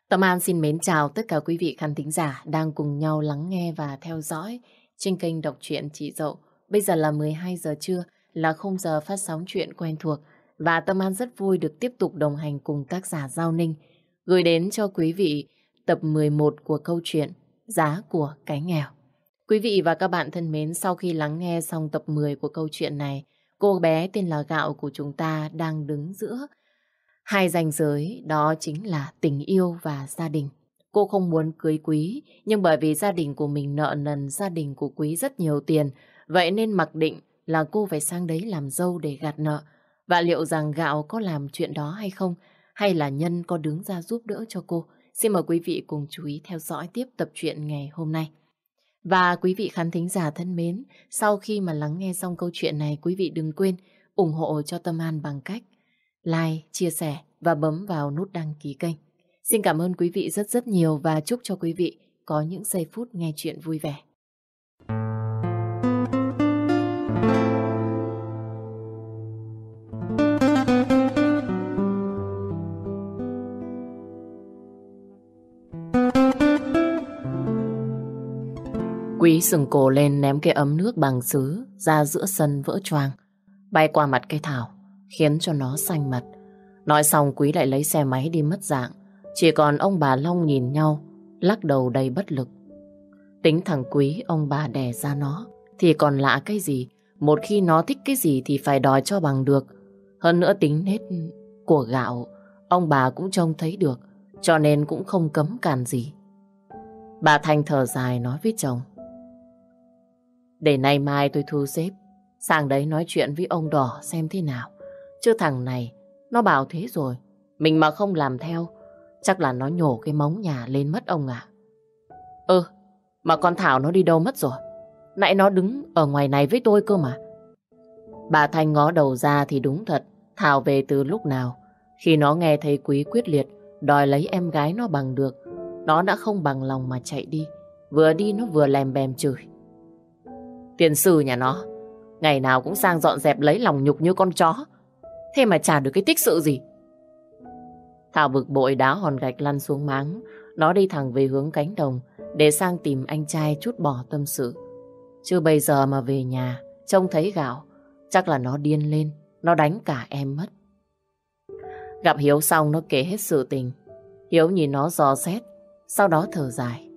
Tâm An xin mến chào tất cả quý vị khán thính giả đang cùng nhau lắng nghe và theo dõi trên kênh đọc truyện Chị Dậu. Bây giờ là 12 giờ trưa, là khung giờ phát sóng chuyện quen thuộc. Và Tâm An rất vui được tiếp tục đồng hành cùng tác giả Giao Ninh, gửi đến cho quý vị tập 11 của câu chuyện Giá của cái nghèo. Quý vị và các bạn thân mến, sau khi lắng nghe xong tập 10 của câu chuyện này, cô bé tên là Gạo của chúng ta đang đứng giữa hai ranh giới, đó chính là tình yêu và gia đình. Cô không muốn cưới Quý, nhưng bởi vì gia đình của mình nợ nần gia đình của Quý rất nhiều tiền, vậy nên mặc định là cô phải sang đấy làm dâu để gạt nợ. Và liệu rằng Gạo có làm chuyện đó hay không, hay là Nhân có đứng ra giúp đỡ cho cô? Xin mời quý vị cùng chú ý theo dõi tiếp tập truyện ngày hôm nay. Và quý vị khán thính giả thân mến, sau khi mà lắng nghe xong câu chuyện này, quý vị đừng quên ủng hộ cho Tâm An bằng cách like, chia sẻ và bấm vào nút đăng ký kênh. Xin cảm ơn quý vị rất rất nhiều và chúc cho quý vị có những giây phút nghe chuyện vui vẻ. Quý sừng cổ lên ném cái ấm nước bằng sứ ra giữa sân vỡ choang, bay qua mặt cây thảo, khiến cho nó xanh mặt. Nói xong Quý lại lấy xe máy đi mất dạng. Chỉ còn ông bà Long nhìn nhau, lắc đầu đầy bất lực. Tính thằng Quý ông bà đẻ ra nó thì còn lạ cái gì. Một khi nó thích cái gì thì phải đòi cho bằng được. Hơn nữa tính nết của Gạo ông bà cũng trông thấy được, cho nên cũng không cấm cản gì. Bà Thanh thở dài nói với chồng: để nay mai tôi thu xếp sang đấy nói chuyện với ông Đỏ xem thế nào. Chứ thằng này nó bảo thế rồi, mình mà không làm theo chắc là nó nhổ cái móng nhà lên mất ông ạ. Mà con Thảo nó đi đâu mất rồi? Nãy nó đứng ở ngoài này với tôi cơ mà. Bà Thanh ngó đầu ra thì đúng thật, Thảo về từ lúc nào. Khi nó nghe thấy Quý quyết liệt đòi lấy em gái nó bằng được, nó đã không bằng lòng mà chạy đi. Vừa đi nó vừa lèm bèm chửi: tiền sư nhà nó ngày nào cũng sang dọn dẹp lấy lòng nhục như con chó, thế mà chả được cái tích sự gì. Thảo bực bội đá hòn gạch lăn xuống máng. Nó đi thẳng về hướng cánh đồng để sang tìm anh trai trút bỏ tâm sự. Chứ bây giờ mà về nhà trông thấy Gạo, chắc là nó điên lên, nó đánh cả em mất. Gặp Hiếu xong nó kể hết sự tình. Hiếu nhìn nó dò xét, sau đó thở dài: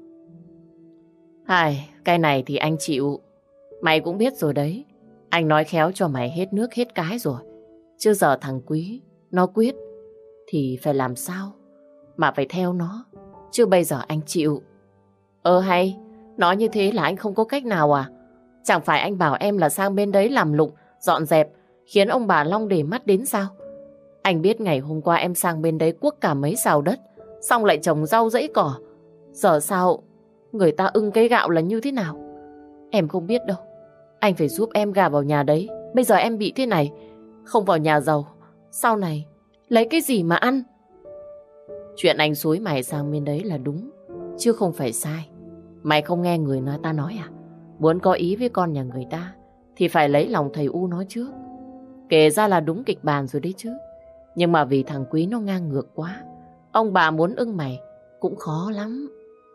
cái này thì anh chịu. Mày cũng biết rồi đấy, anh nói khéo cho mày hết nước hết cái rồi. Chứ giờ thằng Quý nó quyết thì phải làm sao mà phải theo nó. Chứ bây giờ anh chịu. Hay, nói như thế là anh không có cách nào à? Chẳng phải anh bảo em là sang bên đấy làm lụng, dọn dẹp, khiến ông bà Long để mắt đến sao? Anh biết ngày hôm qua em sang bên đấy cuốc cả mấy sào đất, xong lại trồng rau rẫy cỏ. Giờ sao người ta ưng cái Gạo là như thế nào? Em không biết đâu. Anh phải giúp em gả vào nhà đấy. Bây giờ em bị thế này, không vào nhà giàu, sau này lấy cái gì mà ăn? Chuyện anh xúi mày sang bên đấy là đúng, chứ không phải sai. Mày không nghe người ta nói à? Muốn có ý với con nhà người ta thì phải lấy lòng thầy U nói trước. Kể ra là đúng kịch bản rồi đấy chứ. Nhưng mà vì thằng Quý nó ngang ngược quá, ông bà muốn ưng mày cũng khó lắm.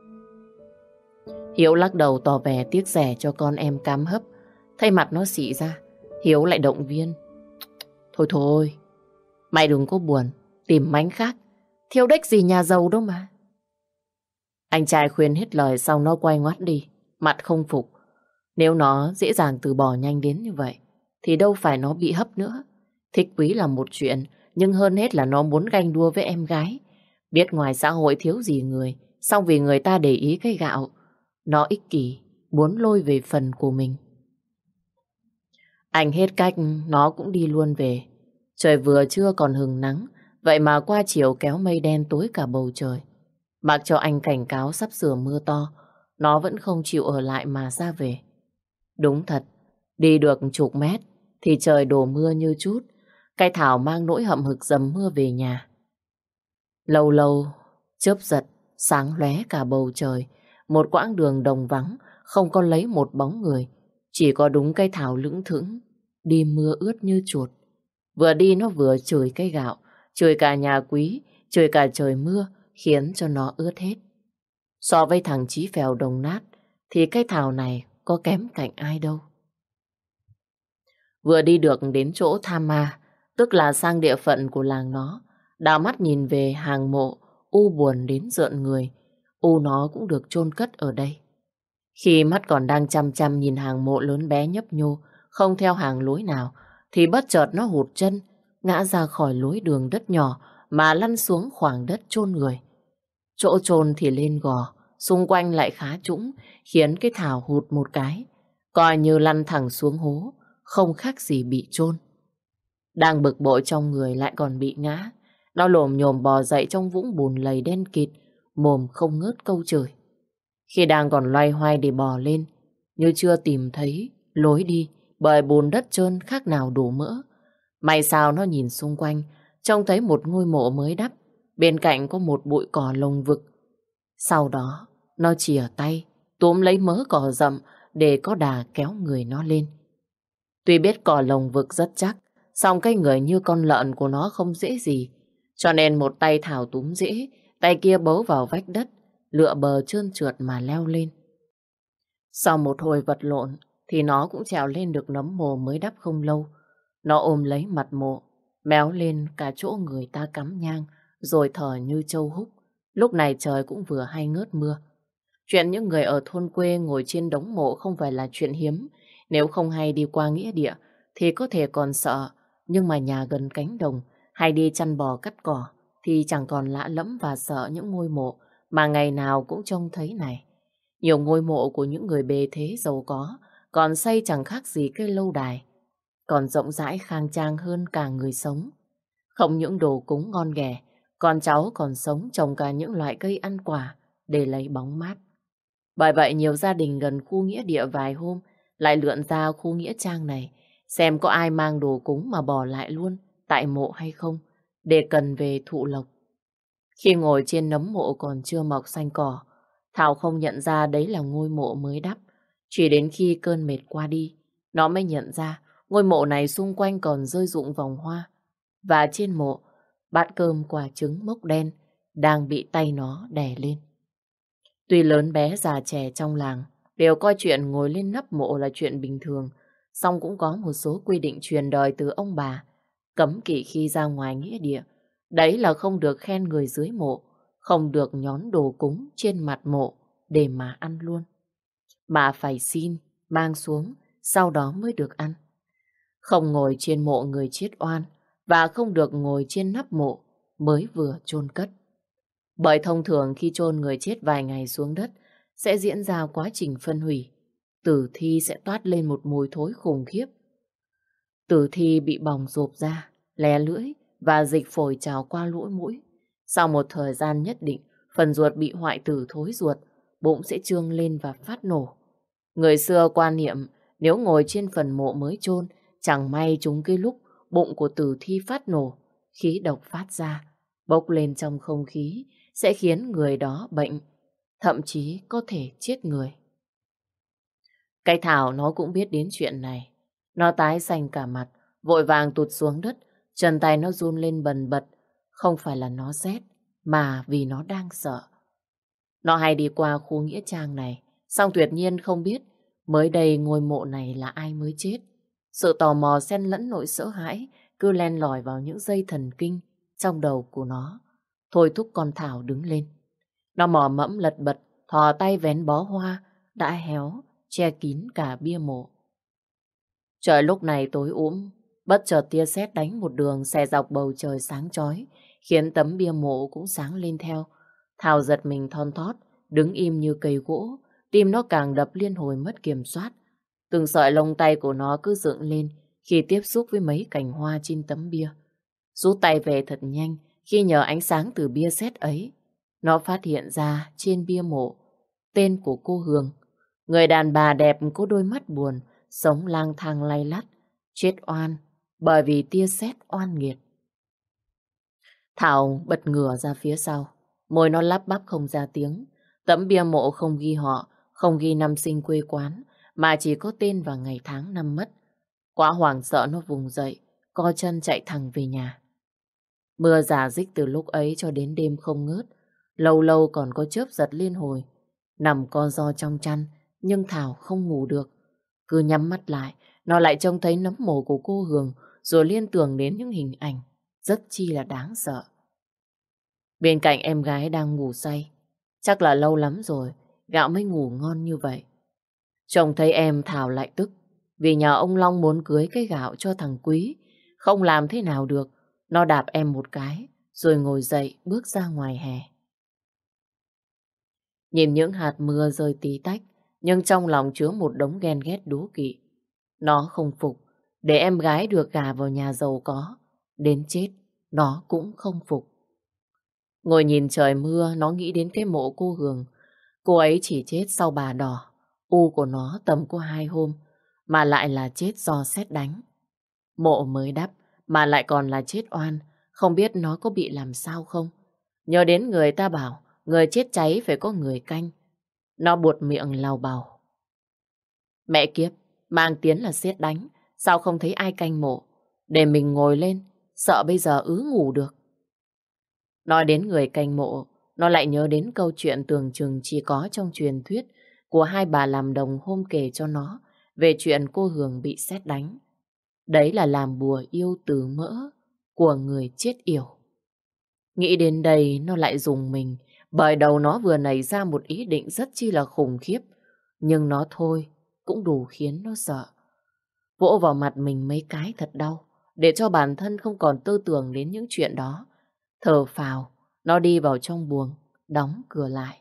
Hiếu lắc đầu tỏ vẻ tiếc rẻ cho con em cám hấp. Thấy mặt nó xị ra, Hiếu lại động viên: Thôi, mày đừng có buồn, tìm mánh khác, thiếu đếch gì nhà giàu đâu mà. Anh trai khuyên hết lời xong nó quay ngoắt đi, mặt không phục. Nếu nó dễ dàng từ bỏ nhanh đến như vậy thì đâu phải nó bị hấp nữa. Thích Quý là một chuyện, nhưng hơn hết là nó muốn ganh đua với em gái. Biết ngoài xã hội thiếu gì người, xong vì người ta để ý cái Gạo, nó ích kỷ, muốn lôi về phần của mình. Anh hết cách, nó cũng đi luôn về. Trời vừa trưa còn hừng nắng, vậy mà qua chiều kéo mây đen tối cả bầu trời. Mặc cho anh cảnh cáo sắp sửa mưa to, nó vẫn không chịu ở lại mà ra về. Đúng thật, đi được chục mét thì trời đổ mưa như chút. Cây Thảo mang nỗi hậm hực dầm mưa về nhà. Lâu lâu, chớp giật, sáng lóe cả bầu trời. Một quãng đường đồng vắng, không có lấy một bóng người. Chỉ có đúng cây Thảo lững thững, đi mưa ướt như chuột. Vừa đi nó vừa chửi cây Gạo, chửi cả nhà Quý, chửi cả trời mưa, khiến cho nó ướt hết. So với thằng Chí Phèo đồng nát thì cái Thảo này có kém cạnh ai đâu. Vừa đi được đến chỗ Tham Ma, tức là sang địa phận của làng nó, đào mắt nhìn về hang mộ, U buồn đến rợn người. U nó cũng được chôn cất ở đây. Khi mắt còn đang chăm chăm nhìn hàng mộ lớn bé nhấp nhô, không theo hàng lối nào, thì bất chợt nó hụt chân, ngã ra khỏi lối đường đất nhỏ mà lăn xuống khoảng đất chôn người. Chỗ chôn thì lên gò, xung quanh lại khá trũng, khiến cái Thảo hụt một cái, coi như lăn thẳng xuống hố, không khác gì bị chôn. Đang bực bội trong người lại còn bị ngã, nó lồm nhồm bò dậy trong vũng bùn lầy đen kịt, mồm không ngớt câu chửi. Khi đang còn loay hoay để bò lên, như chưa tìm thấy lối đi, bởi bùn đất trơn khác nào đổ mỡ. May sao nó nhìn xung quanh, trông thấy một ngôi mộ mới đắp, bên cạnh có một bụi cỏ lồng vực. Sau đó, nó chìa tay, túm lấy mớ cỏ rậm để có đà kéo người nó lên. Tuy biết cỏ lồng vực rất chắc, song cái người như con lợn của nó không dễ gì, cho nên một tay Thảo túm dễ, tay kia bấu vào vách đất, lựa bờ trơn trượt mà leo lên. Sau một hồi vật lộn, thì nó cũng trèo lên được nấm mồ mới đắp không lâu. Nó ôm lấy mặt mộ, méo lên cả chỗ người ta cắm nhang, rồi thở như trâu húc. Lúc này trời cũng vừa hay ngớt mưa. Chuyện những người ở thôn quê ngồi trên đống mộ không phải là chuyện hiếm. Nếu không hay đi qua nghĩa địa, thì có thể còn sợ. Nhưng mà nhà gần cánh đồng, hay đi chăn bò cắt cỏ, thì chẳng còn lạ lẫm và sợ những ngôi mộ mà ngày nào cũng trông thấy này. Nhiều ngôi mộ của những người bề thế giàu có còn xây chẳng khác gì cây lâu đài, còn rộng rãi khang trang hơn cả người sống. Không những đồ cúng ngon ghẻ, con cháu còn sống trồng cả những loại cây ăn quả để lấy bóng mát. Bởi vậy nhiều gia đình gần khu nghĩa địa vài hôm lại lượn ra khu nghĩa trang này xem có ai mang đồ cúng mà bỏ lại luôn tại mộ hay không, để cần về thụ lộc. Khi ngồi trên nấm mộ còn chưa mọc xanh cỏ, Thảo không nhận ra đấy là ngôi mộ mới đắp. Chỉ đến khi cơn mệt qua đi, nó mới nhận ra ngôi mộ này xung quanh còn rơi rụng vòng hoa. Và trên mộ, bát cơm quả trứng mốc đen đang bị tay nó đè lên. Tuy lớn bé già trẻ trong làng đều coi chuyện ngồi lên nắp mộ là chuyện bình thường, song cũng có một số quy định truyền đời từ ông bà, cấm kỵ khi ra ngoài nghĩa địa. Đấy là không được khen người dưới mộ, không được nhón đồ cúng trên mặt mộ để mà ăn luôn, mà phải xin, mang xuống, sau đó mới được ăn. Không ngồi trên mộ người chết oan, và không được ngồi trên nắp mộ mới vừa chôn cất. Bởi thông thường khi chôn người chết vài ngày xuống đất, sẽ diễn ra quá trình phân hủy. Tử thi sẽ toát lên một mùi thối khủng khiếp. Tử thi bị bỏng rộp ra, lè lưỡi và dịch phổi trào qua lỗ mũi. Sau một thời gian nhất định, phần ruột bị hoại tử thối ruột, bụng sẽ trương lên và phát nổ. Người xưa quan niệm nếu ngồi trên phần mộ mới chôn, chẳng may trúng cái lúc bụng của tử thi phát nổ, khí độc phát ra, bốc lên trong không khí sẽ khiến người đó bệnh, thậm chí có thể chết người. Cái Thảo nó cũng biết đến chuyện này. Nó tái xanh cả mặt, vội vàng tụt xuống đất, chân tay nó run lên bần bật. Không phải là nó rét, mà vì nó đang sợ. Nó hay đi qua khu nghĩa trang này, song tuyệt nhiên không biết mới đây ngôi mộ này là ai mới chết. Sự tò mò xen lẫn nỗi sợ hãi cứ len lỏi vào những dây thần kinh trong đầu của nó, thôi thúc con Thảo đứng lên. Nó mò mẫm lật bật, thò tay vén bó hoa đã héo che kín cả bia mộ. Trời lúc này tối ủm, bất chợt tia sét đánh một đường xẻ dọc bầu trời sáng chói, khiến tấm bia mộ cũng sáng lên theo. Thảo giật mình thon thót, đứng im như cây gỗ, tim nó càng đập liên hồi mất kiểm soát. Từng sợi lông tay của nó cứ dựng lên khi tiếp xúc với mấy cành hoa trên tấm bia. Rút tay về thật nhanh khi nhờ ánh sáng từ bia sét ấy. Nó phát hiện ra trên bia mộ tên của cô Hương, người đàn bà đẹp có đôi mắt buồn, sống lang thang lay lắt, chết oan bởi vì tia sét oan nghiệt. Thảo bật ngửa ra phía sau, môi nó lắp bắp không ra tiếng. Tấm bia mộ không ghi họ, không ghi năm sinh quê quán, mà chỉ có tên và ngày tháng năm mất. Quá hoảng sợ nó vùng dậy, co chân chạy thẳng về nhà. Mưa rả rích từ lúc ấy cho đến đêm không ngớt. Lâu lâu còn có chớp giật liên hồi. Nằm co ro trong chăn, nhưng Thảo không ngủ được. Cứ nhắm mắt lại, nó lại trông thấy nấm mồ của cô Hường, rồi liên tưởng đến những hình ảnh rất chi là đáng sợ. Bên cạnh em gái đang ngủ say. Chắc là lâu lắm rồi, Gạo mới ngủ ngon như vậy. Chồng thấy em Thảo lại tức, vì nhà ông Long muốn cưới cái Gạo cho thằng Quý. Không làm thế nào được, nó đạp em một cái, rồi ngồi dậy bước ra ngoài hè. Nhìn những hạt mưa rơi tí tách, nhưng trong lòng chứa một đống ghen ghét đố kỵ. Nó không phục, để em gái được gả vào nhà giàu có. Đến chết, nó cũng không phục. Ngồi nhìn trời mưa, nó nghĩ đến cái mộ cô Hường. Cô ấy chỉ chết sau bà đỏ. U của nó tầm có 2 hôm, mà lại là chết do sét đánh. Mộ mới đắp, mà lại còn là chết oan. Không biết nó có bị làm sao không? Nhớ đến người ta bảo, người chết cháy phải có người canh. Nó buột miệng lào bào. Mẹ kiếp, mang tiếng là sét đánh. Sao không thấy ai canh mộ? Để mình ngồi lên, sợ bây giờ ngủ được. Nói đến người canh mộ, nó lại nhớ đến câu chuyện tưởng chừng chỉ có trong truyền thuyết của hai bà làm đồng hôm kể cho nó về chuyện cô Hường bị sét đánh. Đấy là làm bùa yêu từ mỡ của người chết yểu. Nghĩ đến đây nó lại rùng mình, bởi đầu nó vừa nảy ra một ý định rất chi là khủng khiếp, nhưng nó thôi cũng đủ khiến nó sợ. Vỗ vào mặt mình mấy cái thật đau, để cho bản thân không còn tư tưởng đến những chuyện đó. Thở phào, nó đi vào trong buồng, đóng cửa lại.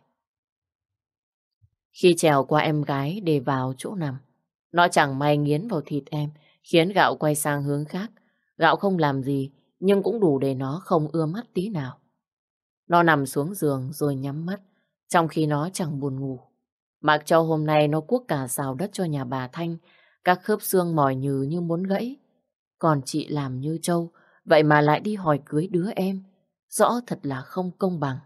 Khi trèo qua em gái để vào chỗ nằm, nó chẳng may nghiến vào thịt em, khiến Gạo quay sang hướng khác. Gạo không làm gì, nhưng cũng đủ để nó không ưa mắt tí nào. Nó nằm xuống giường rồi nhắm mắt, trong khi nó chẳng buồn ngủ. Mặc cho hôm nay nó cuốc cả xào đất cho nhà bà Thanh, các khớp xương mỏi nhừ như muốn gãy. Còn chị làm như trâu, vậy mà lại đi hỏi cưới đứa em. Rõ thật là không công bằng.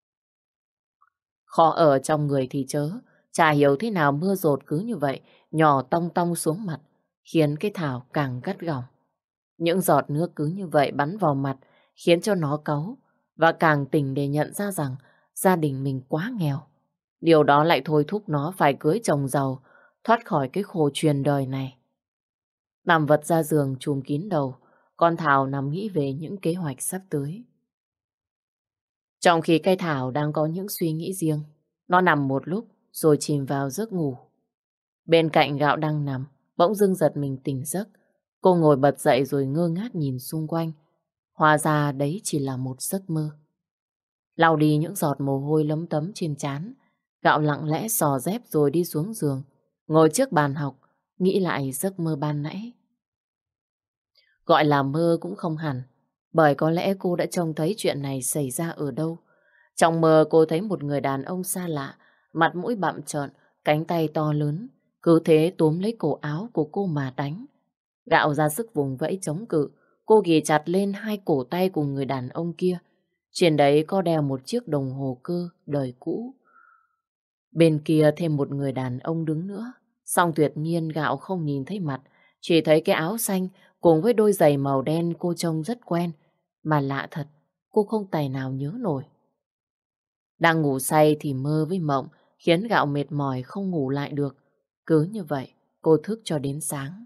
Khó ở trong người thì chớ, chả hiểu thế nào mưa dột cứ như vậy, nhỏ tong tong xuống mặt, khiến cái Thảo càng gắt gỏng. Những giọt nước cứ như vậy bắn vào mặt, khiến cho nó cáu, và càng tỉnh để nhận ra rằng gia đình mình quá nghèo. Điều đó lại thôi thúc nó phải cưới chồng giàu, thoát khỏi cái khổ truyền đời này. Nằm vật ra giường chùm kín đầu, con Thảo nằm nghĩ về những kế hoạch sắp tới. Trong khi cây Thảo đang có những suy nghĩ riêng, nó nằm một lúc rồi chìm vào giấc ngủ. Bên cạnh Gạo đang nằm, bỗng dưng giật mình tỉnh giấc. Cô ngồi bật dậy rồi ngơ ngác nhìn xung quanh. Hóa ra đấy chỉ là một giấc mơ. Lau đi những giọt mồ hôi lấm tấm trên trán, Gạo lặng lẽ xò dép rồi đi xuống giường, ngồi trước bàn học, nghĩ lại giấc mơ ban nãy. Gọi là mơ cũng không hẳn, bởi có lẽ cô đã trông thấy chuyện này xảy ra ở đâu. Trong mơ cô thấy một người đàn ông xa lạ, mặt mũi bặm trợn, cánh tay to lớn, cứ thế túm lấy cổ áo của cô mà đánh. Gạo ra sức vùng vẫy chống cự, cô ghì chặt lên hai cổ tay của người đàn ông kia. Trên đấy có đeo một chiếc đồng hồ cơ đời cũ. Bên kia thêm một người đàn ông đứng nữa. Song tuyệt nhiên Gạo không nhìn thấy mặt, chỉ thấy cái áo xanh cùng với đôi giày màu đen cô trông rất quen. Mà lạ thật, cô không tài nào nhớ nổi. Đang ngủ say thì mơ với mộng, khiến Gạo mệt mỏi không ngủ lại được. Cứ như vậy, cô thức cho đến sáng.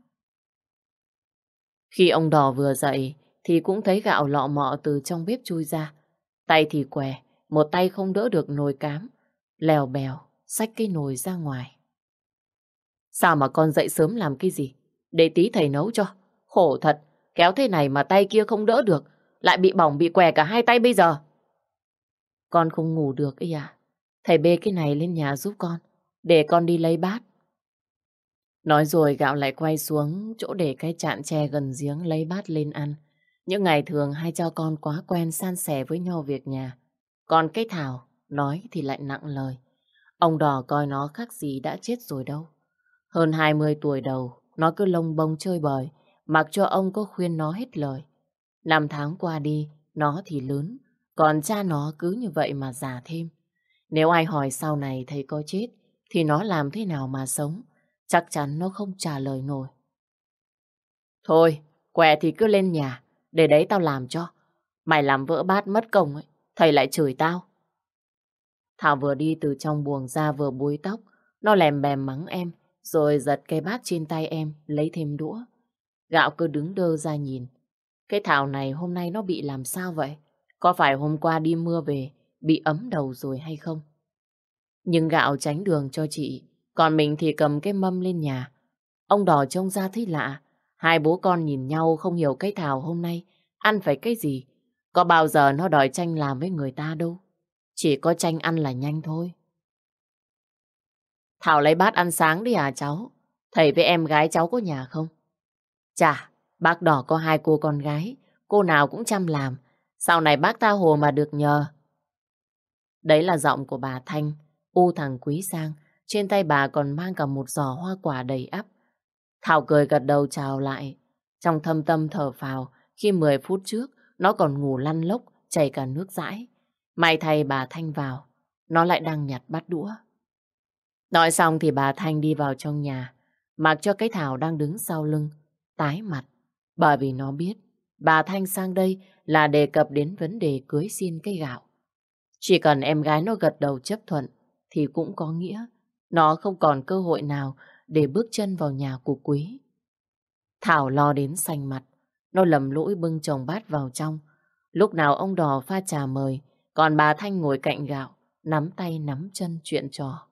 Khi ông Đỏ vừa dậy, thì cũng thấy Gạo lọ mọ từ trong bếp chui ra. Tay thì què, một tay không đỡ được nồi cám, lèo bèo, xách cái nồi ra ngoài. Sao mà con dậy sớm làm cái gì? Để tí thầy nấu cho. Khổ thật, kéo thế này mà tay kia không đỡ được, lại bị bỏng bị què cả hai tay bây giờ. Con không ngủ được ấy à? Thầy bê cái này lên nhà giúp con, để con đi lấy bát. Nói rồi Gạo lại quay xuống chỗ để cái chạn tre gần giếng lấy bát lên ăn. Những ngày thường hai cha con quá quen san sẻ với nhau việc nhà. Còn cái Thảo nói thì lại nặng lời. Ông Đỏ coi nó khác gì đã chết rồi đâu. Hơn 20 tuổi đầu, nó cứ lông bông chơi bời, mặc cho ông có khuyên nó hết lời. 5 tháng qua đi, nó thì lớn, còn cha nó cứ như vậy mà già thêm. Nếu ai hỏi sau này thầy có chết, thì nó làm thế nào mà sống? Chắc chắn nó không trả lời nổi. Thôi, què thì cứ lên nhà, để đấy tao làm cho. Mày làm vỡ bát mất công ấy, thầy lại chửi tao. Thảo vừa đi từ trong buồng ra vừa búi tóc. Nó lèm bèm mắng em, rồi giật cái bát trên tay em, lấy thêm đũa. Gạo cứ đứng đơ ra nhìn. Cái Thảo này hôm nay nó bị làm sao vậy? Có phải hôm qua đi mưa về, bị ấm đầu rồi hay không? Nhưng Gạo tránh đường cho chị, còn mình thì cầm cái mâm lên nhà. Ông Đỏ trông ra thấy lạ. Hai bố con nhìn nhau không hiểu cái Thảo hôm nay ăn phải cái gì. Có bao giờ nó đòi tranh làm với người ta đâu. Chỉ có tranh ăn là nhanh thôi. Thảo lấy bát ăn sáng đi à cháu? Thầy với em gái cháu có nhà không? Chà, bác Đỏ có hai cô con gái, cô nào cũng chăm làm. Sau này bác tha hồ mà được nhờ. Đấy là giọng của bà Thanh, u thằng Quý sang. Trên tay bà còn mang cả một giỏ hoa quả đầy ắp. Thảo cười gật đầu chào lại. Trong thâm tâm thở phào khi 10 phút trước nó còn ngủ lăn lóc chảy cả nước dãi. May thay bà Thanh vào, nó lại đang nhặt bát đũa. Nói xong thì bà Thanh đi vào trong nhà, mặc cho cái Thảo đang đứng sau lưng, tái mặt. Bởi vì nó biết bà Thanh sang đây là đề cập đến vấn đề cưới xin cây gạo. Chỉ cần em gái nó gật đầu chấp thuận thì cũng có nghĩa nó không còn cơ hội nào để bước chân vào nhà của Quý. Thảo lo đến xanh mặt, nó lầm lũi bưng chồng bát vào trong. Lúc nào ông Đỏ pha trà mời, còn bà Thanh ngồi cạnh Gạo, nắm tay nắm chân chuyện trò.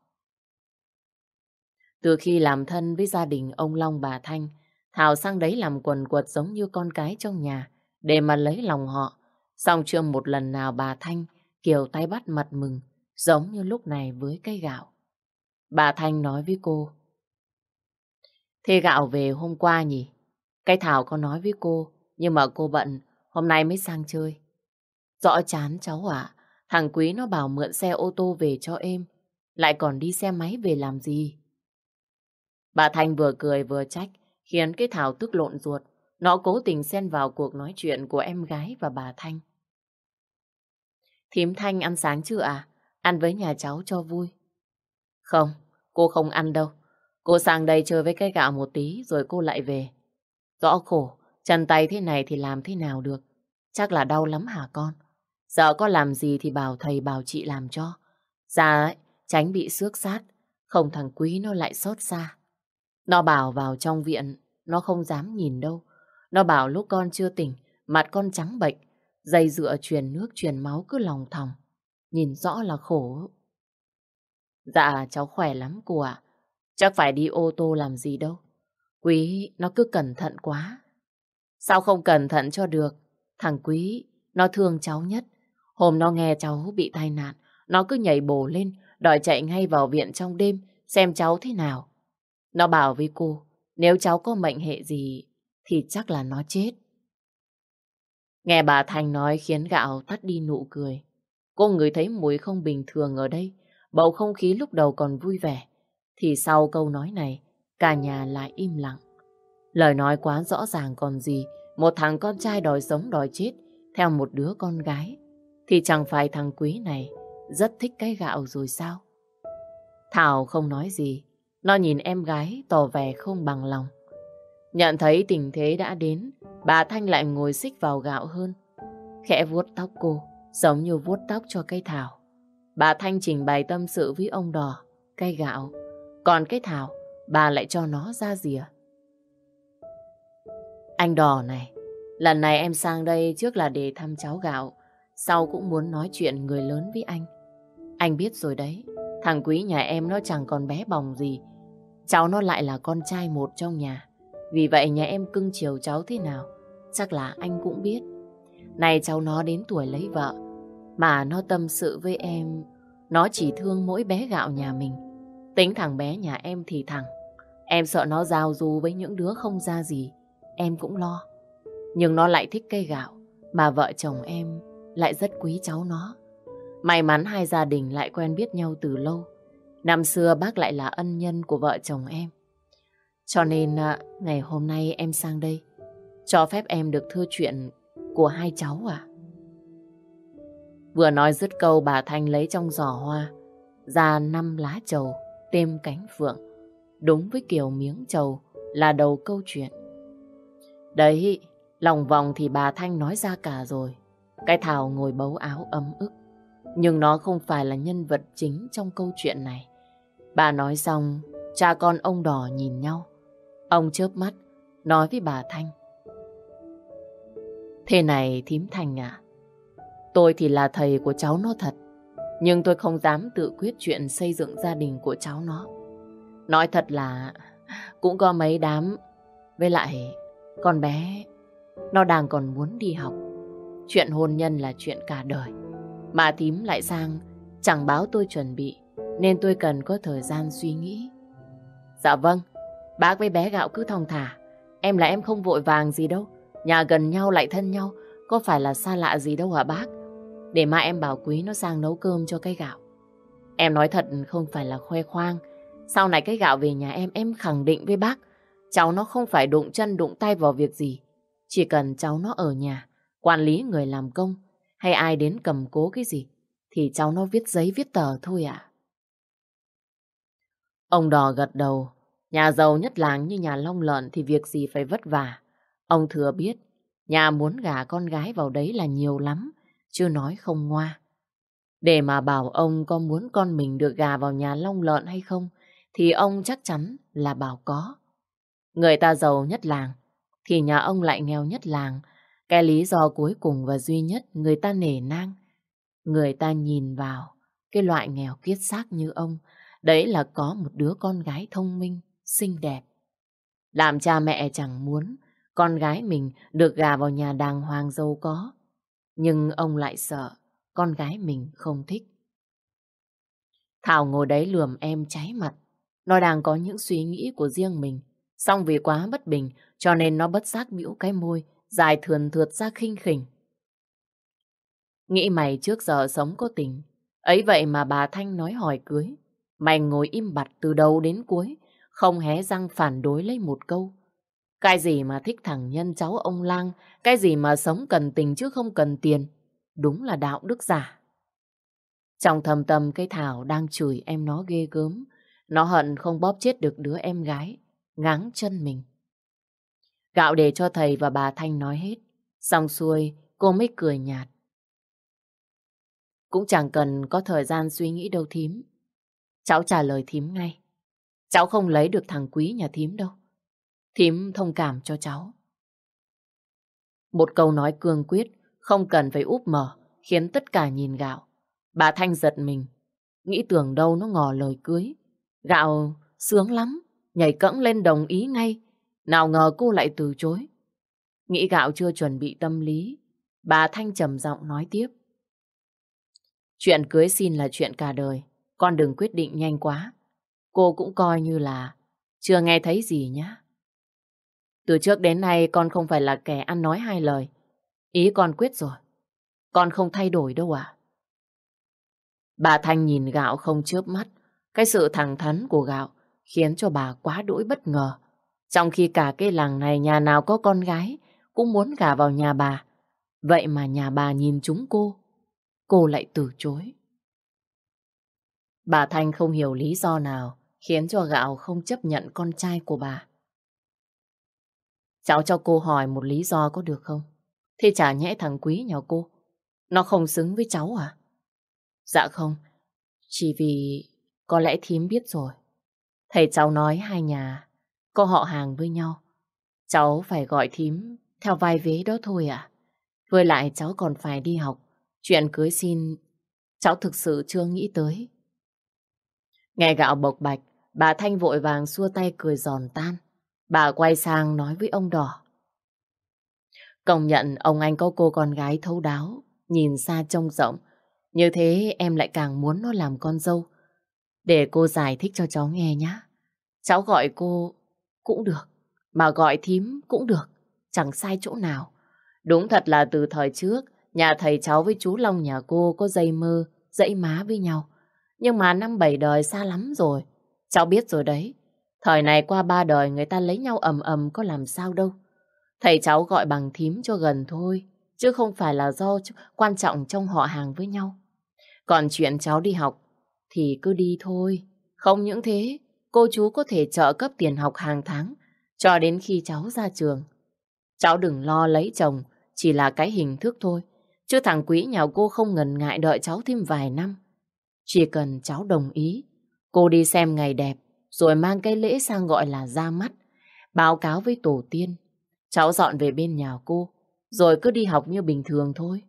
Từ khi làm thân với gia đình ông Long bà Thanh, Thảo sang đấy làm quần quật giống như con cái trong nhà, để mà lấy lòng họ. Xong chưa một lần nào bà Thanh kiểu tay bắt mặt mừng, giống như lúc này với cái Gạo. Bà Thanh nói với cô, thế Gạo về hôm qua nhỉ? Cái Thảo có nói với cô, nhưng mà cô bận, hôm nay mới sang chơi. Rõ chán cháu ạ, thằng Quý nó bảo mượn xe ô tô về cho êm, lại còn đi xe máy về làm gì? Bà Thanh vừa cười vừa trách, khiến cái Thảo tức lộn ruột. Nó cố tình xen vào cuộc nói chuyện của em gái và bà Thanh. Thím Thanh ăn sáng chưa à? Ăn với nhà cháu cho vui. Không, cô không ăn đâu. Cô sang đây chơi với cái Gạo một tí rồi cô lại về. Rõ khổ, chân tay thế này thì làm thế nào được? Chắc là đau lắm hả con? Giờ có làm gì thì bảo thầy bảo chị làm cho. Ra ấy, tránh bị xước sát, không thằng Quý nó lại xót xa. Nó bảo vào trong viện, nó không dám nhìn đâu. Nó bảo lúc con chưa tỉnh, mặt con trắng bệch, dây dựa truyền nước truyền máu cứ lòng thòng. Nhìn rõ là khổ. Dạ cháu khỏe lắm cô ạ. Chắc phải đi ô tô làm gì đâu. Quý nó cứ cẩn thận quá. Sao không cẩn thận cho được? Thằng Quý nó thương cháu nhất. Hôm nó nghe cháu bị tai nạn, nó cứ nhảy bổ lên, đòi chạy ngay vào viện trong đêm xem cháu thế nào. Nó bảo với cô, nếu cháu có mệnh hệ gì thì chắc là nó chết. Nghe bà Thành nói khiến Gạo tắt đi nụ cười. Cô ngửi thấy mùi không bình thường ở đây. Bầu không khí lúc đầu còn vui vẻ, thì sau câu nói này, cả nhà lại im lặng. Lời nói quá rõ ràng còn gì, một thằng con trai đòi sống đòi chết theo một đứa con gái, thì chẳng phải thằng Quý này rất thích cái Gạo rồi sao? Thảo không nói gì, nó nhìn em gái tỏ vẻ không bằng lòng. Nhận thấy tình thế đã đến, bà Thanh lại ngồi xích vào Gạo hơn, khẽ vuốt tóc cô, giống như vuốt tóc cho cây Thảo. Bà Thanh trình bày tâm sự với ông Đỏ, cây Gạo, còn cái Thảo, bà lại cho nó ra rìa. Anh Đỏ này, lần này em sang đây trước là để thăm cháu Gạo, sau cũng muốn nói chuyện người lớn với anh. Anh biết rồi đấy, thằng Quý nhà em nó chẳng còn bé bỏng gì, cháu nó lại là con trai một trong nhà. Vì vậy nhà em cưng chiều cháu thế nào, chắc là anh cũng biết. Này cháu nó đến tuổi lấy vợ, mà nó tâm sự với em, nó chỉ thương mỗi bé Gạo nhà mình. Tính thằng bé nhà em thì thẳng, em sợ nó giao du với những đứa không ra gì, em cũng lo. Nhưng nó lại thích cây Gạo, mà vợ chồng em lại rất quý cháu nó. May mắn hai gia đình lại quen biết nhau từ lâu. Năm xưa bác lại là ân nhân của vợ chồng em. Cho nên ngày hôm nay em sang đây, cho phép em được thưa chuyện của hai cháu à? Vừa nói dứt câu, bà Thanh lấy trong giỏ hoa ra 5 lá trầu têm cánh phượng. Đúng với kiểu miếng trầu là đầu câu chuyện. Đấy, lòng vòng thì bà Thanh nói ra cả rồi. Cái Thảo ngồi bấu áo ấm ức. nhưng nó không phải là nhân vật chính trong câu chuyện này. Bà nói xong, cha con ông Đỏ nhìn nhau. Ông chớp mắt, nói với bà Thanh. Thế này thím Thanh à, tôi thì là thầy của cháu nó thật, nhưng tôi không dám tự quyết chuyện xây dựng gia đình của cháu nó. Nói thật là cũng có mấy đám, với lại con bé nó đang còn muốn đi học. Chuyện hôn nhân là chuyện cả đời, mà thím lại sang chẳng báo tôi chuẩn bị, nên tôi cần có thời gian suy nghĩ. Dạ vâng, bác với bé Gạo cứ thong thả. Em là em không vội vàng gì đâu. Nhà gần nhau lại thân nhau, có phải là xa lạ gì đâu hả bác? Để mai em bảo Quý nó sang nấu cơm cho cái Gạo. Em nói thật không phải là khoe khoang. Sau này cái Gạo về nhà em khẳng định với bác, cháu nó không phải đụng chân đụng tay vào việc gì. Chỉ cần cháu nó ở nhà, quản lý người làm công, hay ai đến cầm cố cái gì, thì cháu nó viết giấy viết tờ thôi ạ. Ông Đò gật đầu. Nhà giàu nhất làng như nhà Long Lợn thì việc gì phải vất vả. Ông thừa biết, nhà muốn gả con gái vào đấy là nhiều lắm, chưa nói không ngoa. Để mà bảo ông có muốn con mình được gả vào nhà Long Lợn hay không, thì ông chắc chắn là bảo có. Người ta giàu nhất làng, thì nhà ông lại nghèo nhất làng. Cái lý do cuối cùng và duy nhất người ta nể nang, người ta nhìn vào cái loại nghèo kiết xác như ông, đấy là có một đứa con gái thông minh, xinh đẹp. Làm cha mẹ chẳng muốn con gái mình được gả vào nhà đàng hoàng giàu có, nhưng ông lại sợ con gái mình không thích. Thảo ngồi đấy lườm em cháy mặt. Nó đang có những suy nghĩ của riêng mình, song vì quá bất bình cho nên nó bất giác bĩu cái môi dài thườn thượt ra khinh khỉnh. Nghĩ mày trước giờ sống có tình, ấy vậy mà bà Thanh nói hỏi cưới, mày ngồi im bặt từ đầu đến cuối, không hé răng phản đối lấy một câu. Cái gì mà thích thằng Nhân cháu ông Lang, cái gì mà sống cần tình chứ không cần tiền, đúng là đạo đức giả. Trong thầm tâm cái Thảo đang chửi em nó ghê gớm, nó hận không bóp chết được đứa em gái ngáng chân mình. Gạo để cho thầy và bà Thanh nói hết, xong xuôi cô mới cười nhạt. Cũng chẳng cần có thời gian suy nghĩ đâu thím. Cháu trả lời thím ngay. Cháu không lấy được thằng Quý nhà thím đâu. Thím thông cảm cho cháu. Một câu nói cương quyết, không cần phải úp mở, khiến tất cả nhìn Gạo. Bà Thanh giật mình, nghĩ tưởng đâu nó ngỏ lời cưới. Gạo sướng lắm, nhảy cẫng lên đồng ý ngay. Nào ngờ cô lại từ chối. Nghĩ Gạo chưa chuẩn bị tâm lý, bà Thanh trầm giọng nói tiếp. Chuyện cưới xin là chuyện cả đời, con đừng quyết định nhanh quá. Cô cũng coi như là chưa nghe thấy gì nhá. Từ trước đến nay con không phải là kẻ ăn nói hai lời. Ý con quyết rồi, con không thay đổi đâu à. Bà Thanh nhìn Gạo không chớp mắt. Cái sự thẳng thắn của Gạo khiến cho bà quá đỗi bất ngờ. Trong khi cả cái làng này nhà nào có con gái cũng muốn gả vào nhà bà. Vậy mà nhà bà nhìn chúng cô lại từ chối. Bà Thanh không hiểu lý do nào khiến cho Gạo không chấp nhận con trai của bà. Cháu cho cô hỏi một lý do có được không? Thế chả nhẽ thằng Quý nhà cô nó không xứng với cháu à? Dạ không, chỉ vì có lẽ thím biết rồi. Thầy cháu nói hai nhà có họ hàng với nhau. Cháu phải gọi thím theo vai vế đó thôi à? Với lại cháu còn phải đi học. Chuyện cưới xin cháu thực sự chưa nghĩ tới. Nghe Gạo bộc bạch, bà Thanh vội vàng xua tay cười giòn tan. Bà quay sang nói với ông Đỏ. Công nhận ông anh có cô con gái thấu đáo, nhìn xa trông rộng. Như thế em lại càng muốn nó làm con dâu. Để cô giải thích cho cháu nghe nhé. Cháu gọi cô cũng được, mà gọi thím cũng được, chẳng sai chỗ nào. Đúng thật là từ thời trước, nhà thầy cháu với chú Long nhà cô có dây mơ, dãy má với nhau. Nhưng mà năm bảy đời xa lắm rồi. Cháu biết rồi đấy. Thời này qua ba đời người ta lấy nhau ầm ầm có làm sao đâu. Thầy cháu gọi bằng thím cho gần thôi. Chứ không phải là do quan trọng trong họ hàng với nhau. Còn chuyện cháu đi học thì cứ đi thôi. Không những thế, cô chú có thể trợ cấp tiền học hàng tháng cho đến khi cháu ra trường. Cháu đừng lo lấy chồng, chỉ là cái hình thức thôi. Chứ thằng Quý nhà cô không ngần ngại đợi cháu thêm vài năm. Chỉ cần cháu đồng ý, cô đi xem ngày đẹp, rồi mang cái lễ sang gọi là ra mắt, báo cáo với tổ tiên. Cháu dọn về bên nhà cô, rồi cứ đi học như bình thường thôi.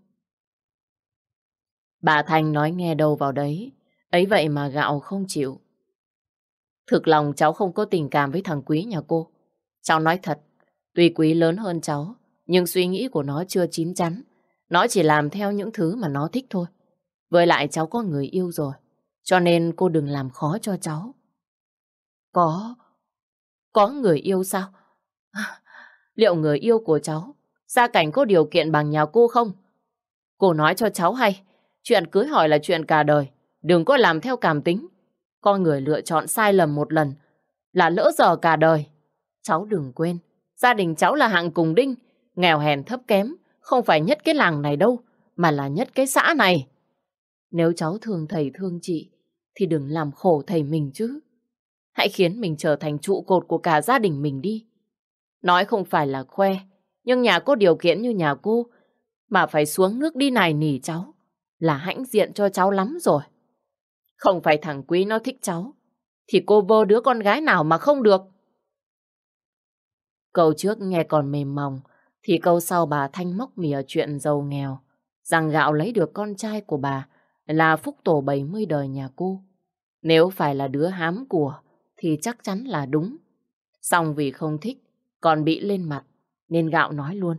Bà Thanh nói nghe đâu vào đấy, ấy vậy mà Gạo không chịu. Thực lòng cháu không có tình cảm với thằng Quý nhà cô. Cháu nói thật, tuy Quý lớn hơn cháu, nhưng suy nghĩ của nó chưa chín chắn. Nó chỉ làm theo những thứ mà nó thích thôi. Với lại cháu có người yêu rồi, cho nên cô đừng làm khó cho cháu. Có, có người yêu sao? Liệu người yêu của cháu gia cảnh có điều kiện bằng nhà cô không? Cô nói cho cháu hay, chuyện cưới hỏi là chuyện cả đời, đừng có làm theo cảm tính. Con người lựa chọn sai lầm một lần là lỡ dở cả đời. Cháu đừng quên, gia đình cháu là hạng cùng đinh, nghèo hèn thấp kém, không phải nhất cái làng này đâu, mà là nhất cái xã này. Nếu cháu thương thầy thương chị, thì đừng làm khổ thầy mình chứ. Hãy khiến mình trở thành trụ cột của cả gia đình mình đi. Nói không phải là khoe, nhưng nhà có điều kiện như nhà cô, mà phải xuống nước đi nài nỉ cháu, là hãnh diện cho cháu lắm rồi. Không phải thằng Quý nó thích cháu, thì cô vơ đứa con gái nào mà không được. Câu trước nghe còn mềm mỏng, thì câu sau bà Thanh móc mỉa chuyện giàu nghèo, rằng Gạo lấy được con trai của bà là phúc tổ 70 đời nhà cô. Nếu phải là đứa hám của, thì chắc chắn là đúng. Xong vì không thích, còn bị lên mặt, nên Gạo nói luôn.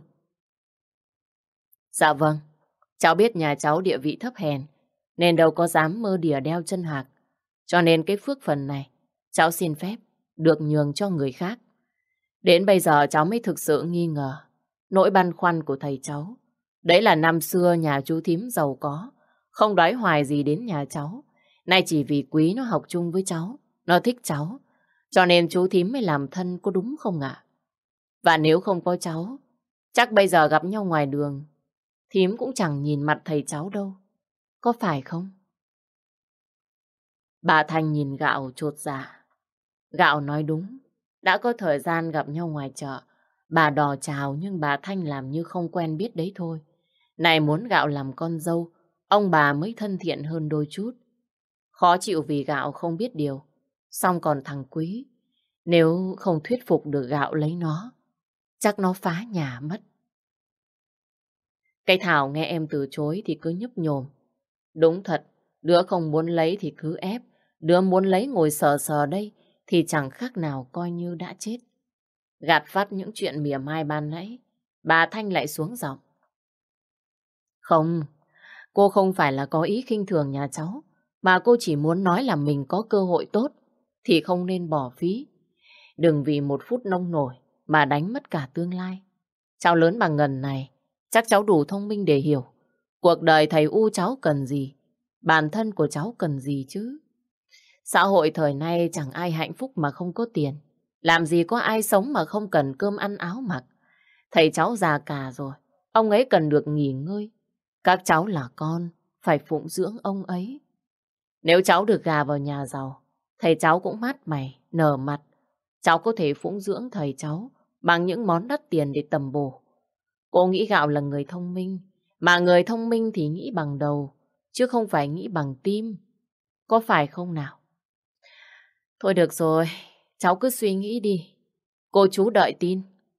Dạ vâng, cháu biết nhà cháu địa vị thấp hèn, nên đâu có dám mơ đìa đeo chân hạc. Cho nên cái phước phần này, cháu xin phép được nhường cho người khác. Đến bây giờ cháu mới thực sự nghi ngờ nỗi băn khoăn của thầy cháu. Đấy là năm xưa nhà chú thím giàu có, không đói hoài gì đến nhà cháu. Nay chỉ vì Quý nó học chung với cháu, nó thích cháu, cho nên chú thím mới làm thân, có đúng không ạ? Và nếu không có cháu, chắc bây giờ gặp nhau ngoài đường, thím cũng chẳng nhìn mặt thầy cháu đâu. Có phải không? Bà Thanh nhìn Gạo chột dạ. Gạo nói đúng. Đã có thời gian gặp nhau ngoài chợ, bà đò chào nhưng bà Thanh làm như không quen biết đấy thôi. Này muốn Gạo làm con dâu, ông bà mới thân thiện hơn đôi chút. Khó chịu vì Gạo không biết điều. Xong còn thằng Quý, nếu không thuyết phục được Gạo lấy nó, chắc nó phá nhà mất. Cái Thảo nghe em từ chối thì cứ nhấp nhổm. Đúng thật, đứa không muốn lấy thì cứ ép, đứa muốn lấy ngồi sờ sờ đây thì chẳng khác nào coi như đã chết. Gạt phát những chuyện mỉa mai ban nãy, bà Thanh lại xuống giọng. Không, cô không phải là có ý khinh thường nhà cháu, mà cô chỉ muốn nói là mình có cơ hội tốt, thì không nên bỏ phí. Đừng vì một phút nông nổi mà đánh mất cả tương lai. Cháu lớn bằng ngần này, chắc cháu đủ thông minh để hiểu cuộc đời thầy U cháu cần gì, bản thân của cháu cần gì chứ. Xã hội thời nay chẳng ai hạnh phúc mà không có tiền. Làm gì có ai sống mà không cần cơm ăn áo mặc. Thầy cháu già cả rồi, ông ấy cần được nghỉ ngơi. Các cháu là con, phải phụng dưỡng ông ấy. Nếu cháu được gà vào nhà giàu, thầy cháu cũng mát mày, nở mặt. Cháu có thể phụng dưỡng thầy cháu bằng những món đắt tiền để tầm bổ. Cô nghĩ Gạo là người thông minh, mà người thông minh thì nghĩ bằng đầu, chứ không phải nghĩ bằng tim. Có phải không nào? Thôi được rồi, cháu cứ suy nghĩ đi. Cô chú đợi tin.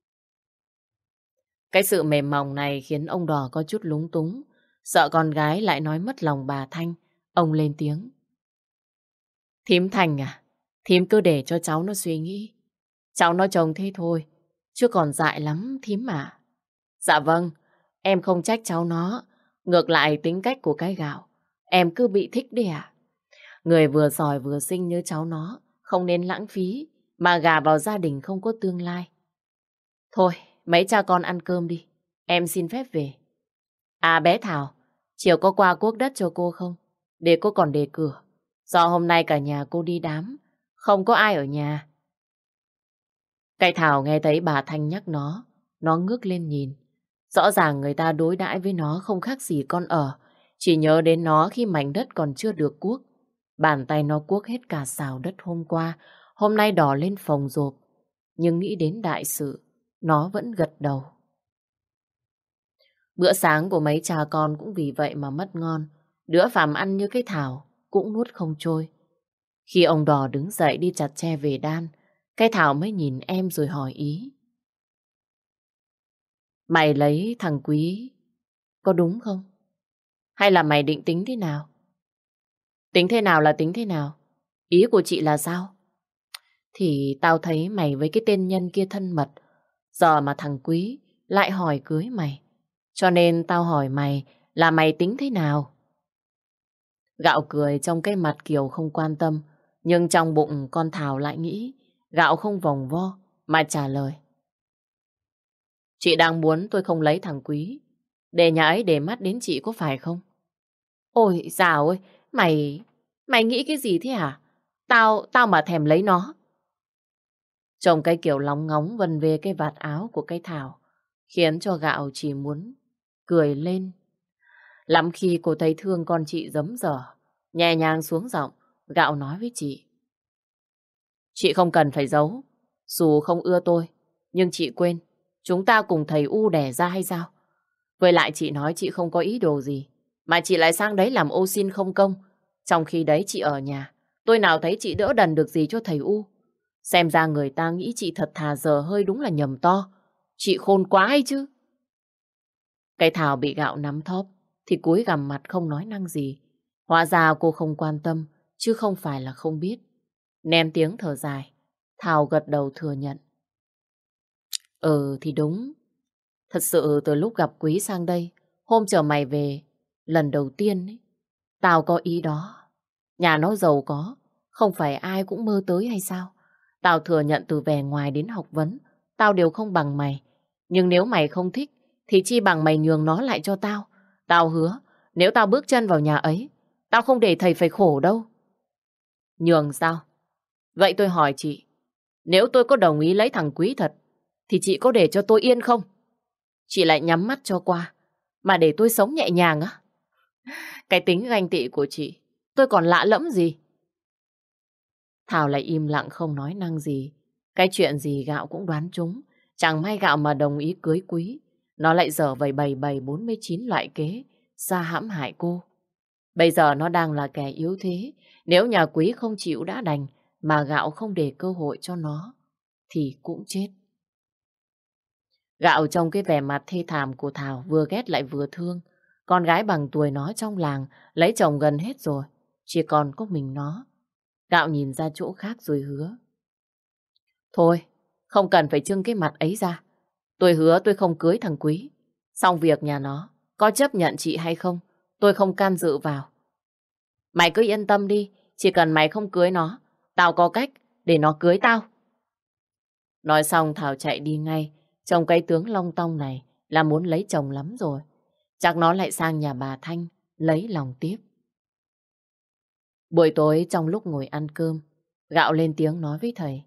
Cái sự mềm mỏng này khiến ông Đỏ có chút lúng túng. Sợ con gái lại nói mất lòng bà Thanh. Ông lên tiếng. Thím Thành à? Thím cứ để cho cháu nó suy nghĩ. Cháu nó chồng thế thôi, chứ còn dại lắm thím mà. Dạ vâng, em không trách cháu nó. Ngược lại tính cách của cái Gạo, em cứ bị thích đi à? Người vừa giỏi vừa xinh như cháu nó, không nên lãng phí, mà gả vào gia đình không có tương lai. Thôi, mấy cha con ăn cơm đi. Em xin phép về. À bé Thảo, chiều có qua cuốc đất cho cô không? Để cô còn để cửa. Do hôm nay cả nhà cô đi đám, không có ai ở nhà. Cái Thảo nghe thấy bà Thanh nhắc nó ngước lên nhìn. Rõ ràng người ta đối đãi với nó không khác gì con ở, chỉ nhớ đến nó khi mảnh đất còn chưa được cuốc. Bàn tay nó cuốc hết cả xào đất hôm qua, hôm nay đỏ lên phồng rộp. Nhưng nghĩ đến đại sự, nó vẫn gật đầu. Bữa sáng của mấy cha con cũng vì vậy mà mất ngon. Đứa Phạm ăn như cái Thảo cũng nuốt không trôi. Khi ông Đò đứng dậy đi chặt tre về đan, cái Thảo mới nhìn em rồi hỏi ý. Mày lấy thằng Quý có đúng không? Hay là mày định tính thế nào? Tính thế nào là tính thế nào? Ý của chị là sao? Thì tao thấy mày với cái tên nhân kia thân mật. Giờ mà thằng Quý lại hỏi cưới mày. Cho nên tao hỏi mày là mày tính thế nào? Gạo cười trong cái mặt Kiều không quan tâm. Nhưng trong bụng con Thảo lại nghĩ. Gạo không vòng vo mà trả lời. Chị đang muốn tôi không lấy thằng Quý để nhà ấy để mắt đến chị có phải không? Ôi dào ơi, mày nghĩ cái gì thế hả? Tao mà thèm lấy nó. Trông cái kiểu lóng ngóng vần về cái vạt áo của cái Thảo khiến cho Gạo chỉ muốn cười lên. Lắm khi cô thấy thương con chị giấm dở, nhẹ nhàng xuống giọng, Gạo nói với chị. Chị không cần phải giấu, dù không ưa tôi, nhưng chị quên, chúng ta cùng thầy U đẻ ra hay sao? Với lại chị nói chị không có ý đồ gì, mà chị lại sang đấy làm ô xin không công. Trong khi đấy chị ở nhà, tôi nào thấy chị đỡ đần được gì cho thầy U. Xem ra người ta nghĩ chị thật thà dở hơi đúng là nhầm to. Chị khôn quá hay chứ? Cái Thảo bị Gạo nắm thóp, thì cúi gằm mặt không nói năng gì. Hóa ra cô không quan tâm, chứ không phải là không biết. Nén tiếng thở dài, Thảo gật đầu thừa nhận. Ừ thì đúng. Thật sự từ lúc gặp Quý sang đây, hôm chờ mày về, lần đầu tiên ấy, tao có ý đó. Nhà nó giàu có, không phải ai cũng mơ tới hay sao? Tao thừa nhận từ vẻ ngoài đến học vấn, tao đều không bằng mày. Nhưng nếu mày không thích, thì chi bằng mày nhường nó lại cho tao. Tao hứa, nếu tao bước chân vào nhà ấy, tao không để thầy phải khổ đâu. Nhường sao? Vậy tôi hỏi chị, nếu tôi có đồng ý lấy thằng Quý thật, thì chị có để cho tôi yên không? Chị lại nhắm mắt cho qua, mà để tôi sống nhẹ nhàng á. Cái tính ganh tị của chị, tôi còn lạ lẫm gì? Thảo lại im lặng không nói năng gì. Cái chuyện gì Gạo cũng đoán trúng. Chẳng may Gạo mà đồng ý cưới Quý, nó lại dở vầy bầy bầy 49 loại kế, ra hãm hại cô. Bây giờ nó đang là kẻ yếu thế. Nếu nhà Quý không chịu đã đành, mà Gạo không để cơ hội cho nó, thì cũng chết. Gạo trong cái vẻ mặt thê thảm của Thảo vừa ghét lại vừa thương. Con gái bằng tuổi nó trong làng lấy chồng gần hết rồi, chỉ còn có mình nó. Gạo nhìn ra chỗ khác rồi hứa. Thôi, không cần phải trưng cái mặt ấy ra. Tôi hứa tôi không cưới thằng Quý. Xong việc nhà nó, có chấp nhận chị hay không, tôi không can dự vào. Mày cứ yên tâm đi, chỉ cần mày không cưới nó, tao có cách để nó cưới tao. Nói xong Thảo chạy đi ngay. Trông cái tướng long tong này là muốn lấy chồng lắm rồi. Chắc nó lại sang nhà bà Thanh lấy lòng tiếp. Buổi tối trong lúc ngồi ăn cơm, Gạo lên tiếng nói với thầy.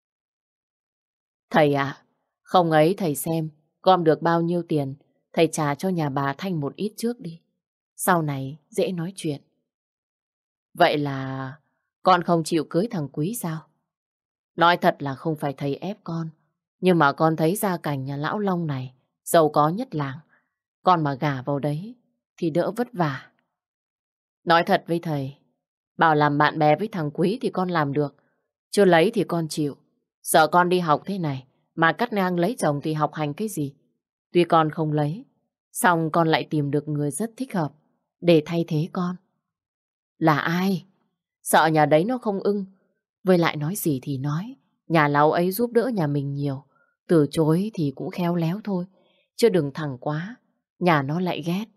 Thầy ạ, không ấy thầy xem gom được bao nhiêu tiền, thầy trả cho nhà bà Thanh một ít trước đi. Sau này dễ nói chuyện. Vậy là con không chịu cưới thằng Quý sao? Nói thật là không phải thầy ép con, nhưng mà con thấy gia cảnh nhà lão Long này giàu có nhất làng. Con mà gả vào đấy thì đỡ vất vả. Nói thật với thầy, bảo làm bạn bè với thằng Quý thì con làm được. Chưa lấy thì con chịu. Sợ con đi học thế này, mà cắt ngang lấy chồng thì học hành cái gì. Tuy con không lấy, xong con lại tìm được người rất thích hợp để thay thế con. Là ai? Sợ nhà đấy nó không ưng. Với lại nói gì thì nói, nhà lão ấy giúp đỡ nhà mình nhiều. Từ chối thì cũng khéo léo thôi, chứ đừng thẳng quá, nhà nó lại ghét.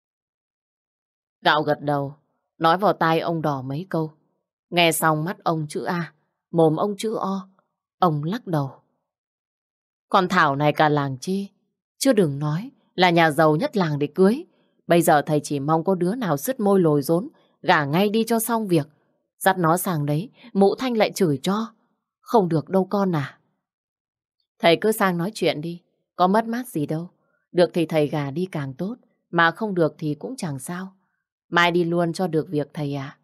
Gạo gật đầu, nói vào tai ông Đỏ mấy câu. Nghe xong mắt ông chữ A, mồm ông chữ O. Ông lắc đầu. Con Thảo này cả làng chê, chứ đừng nói là nhà giàu nhất làng để cưới. Bây giờ thầy chỉ mong có đứa nào sứt môi lồi rốn, gả ngay đi cho xong việc. Dắt nó sang đấy, mụ Thanh lại chửi cho. Không được đâu con à. Thầy cứ sang nói chuyện đi, có mất mát gì đâu. Được thì thầy gả đi càng tốt, mà không được thì cũng chẳng sao. Mai đi luôn cho được việc thầy ạ.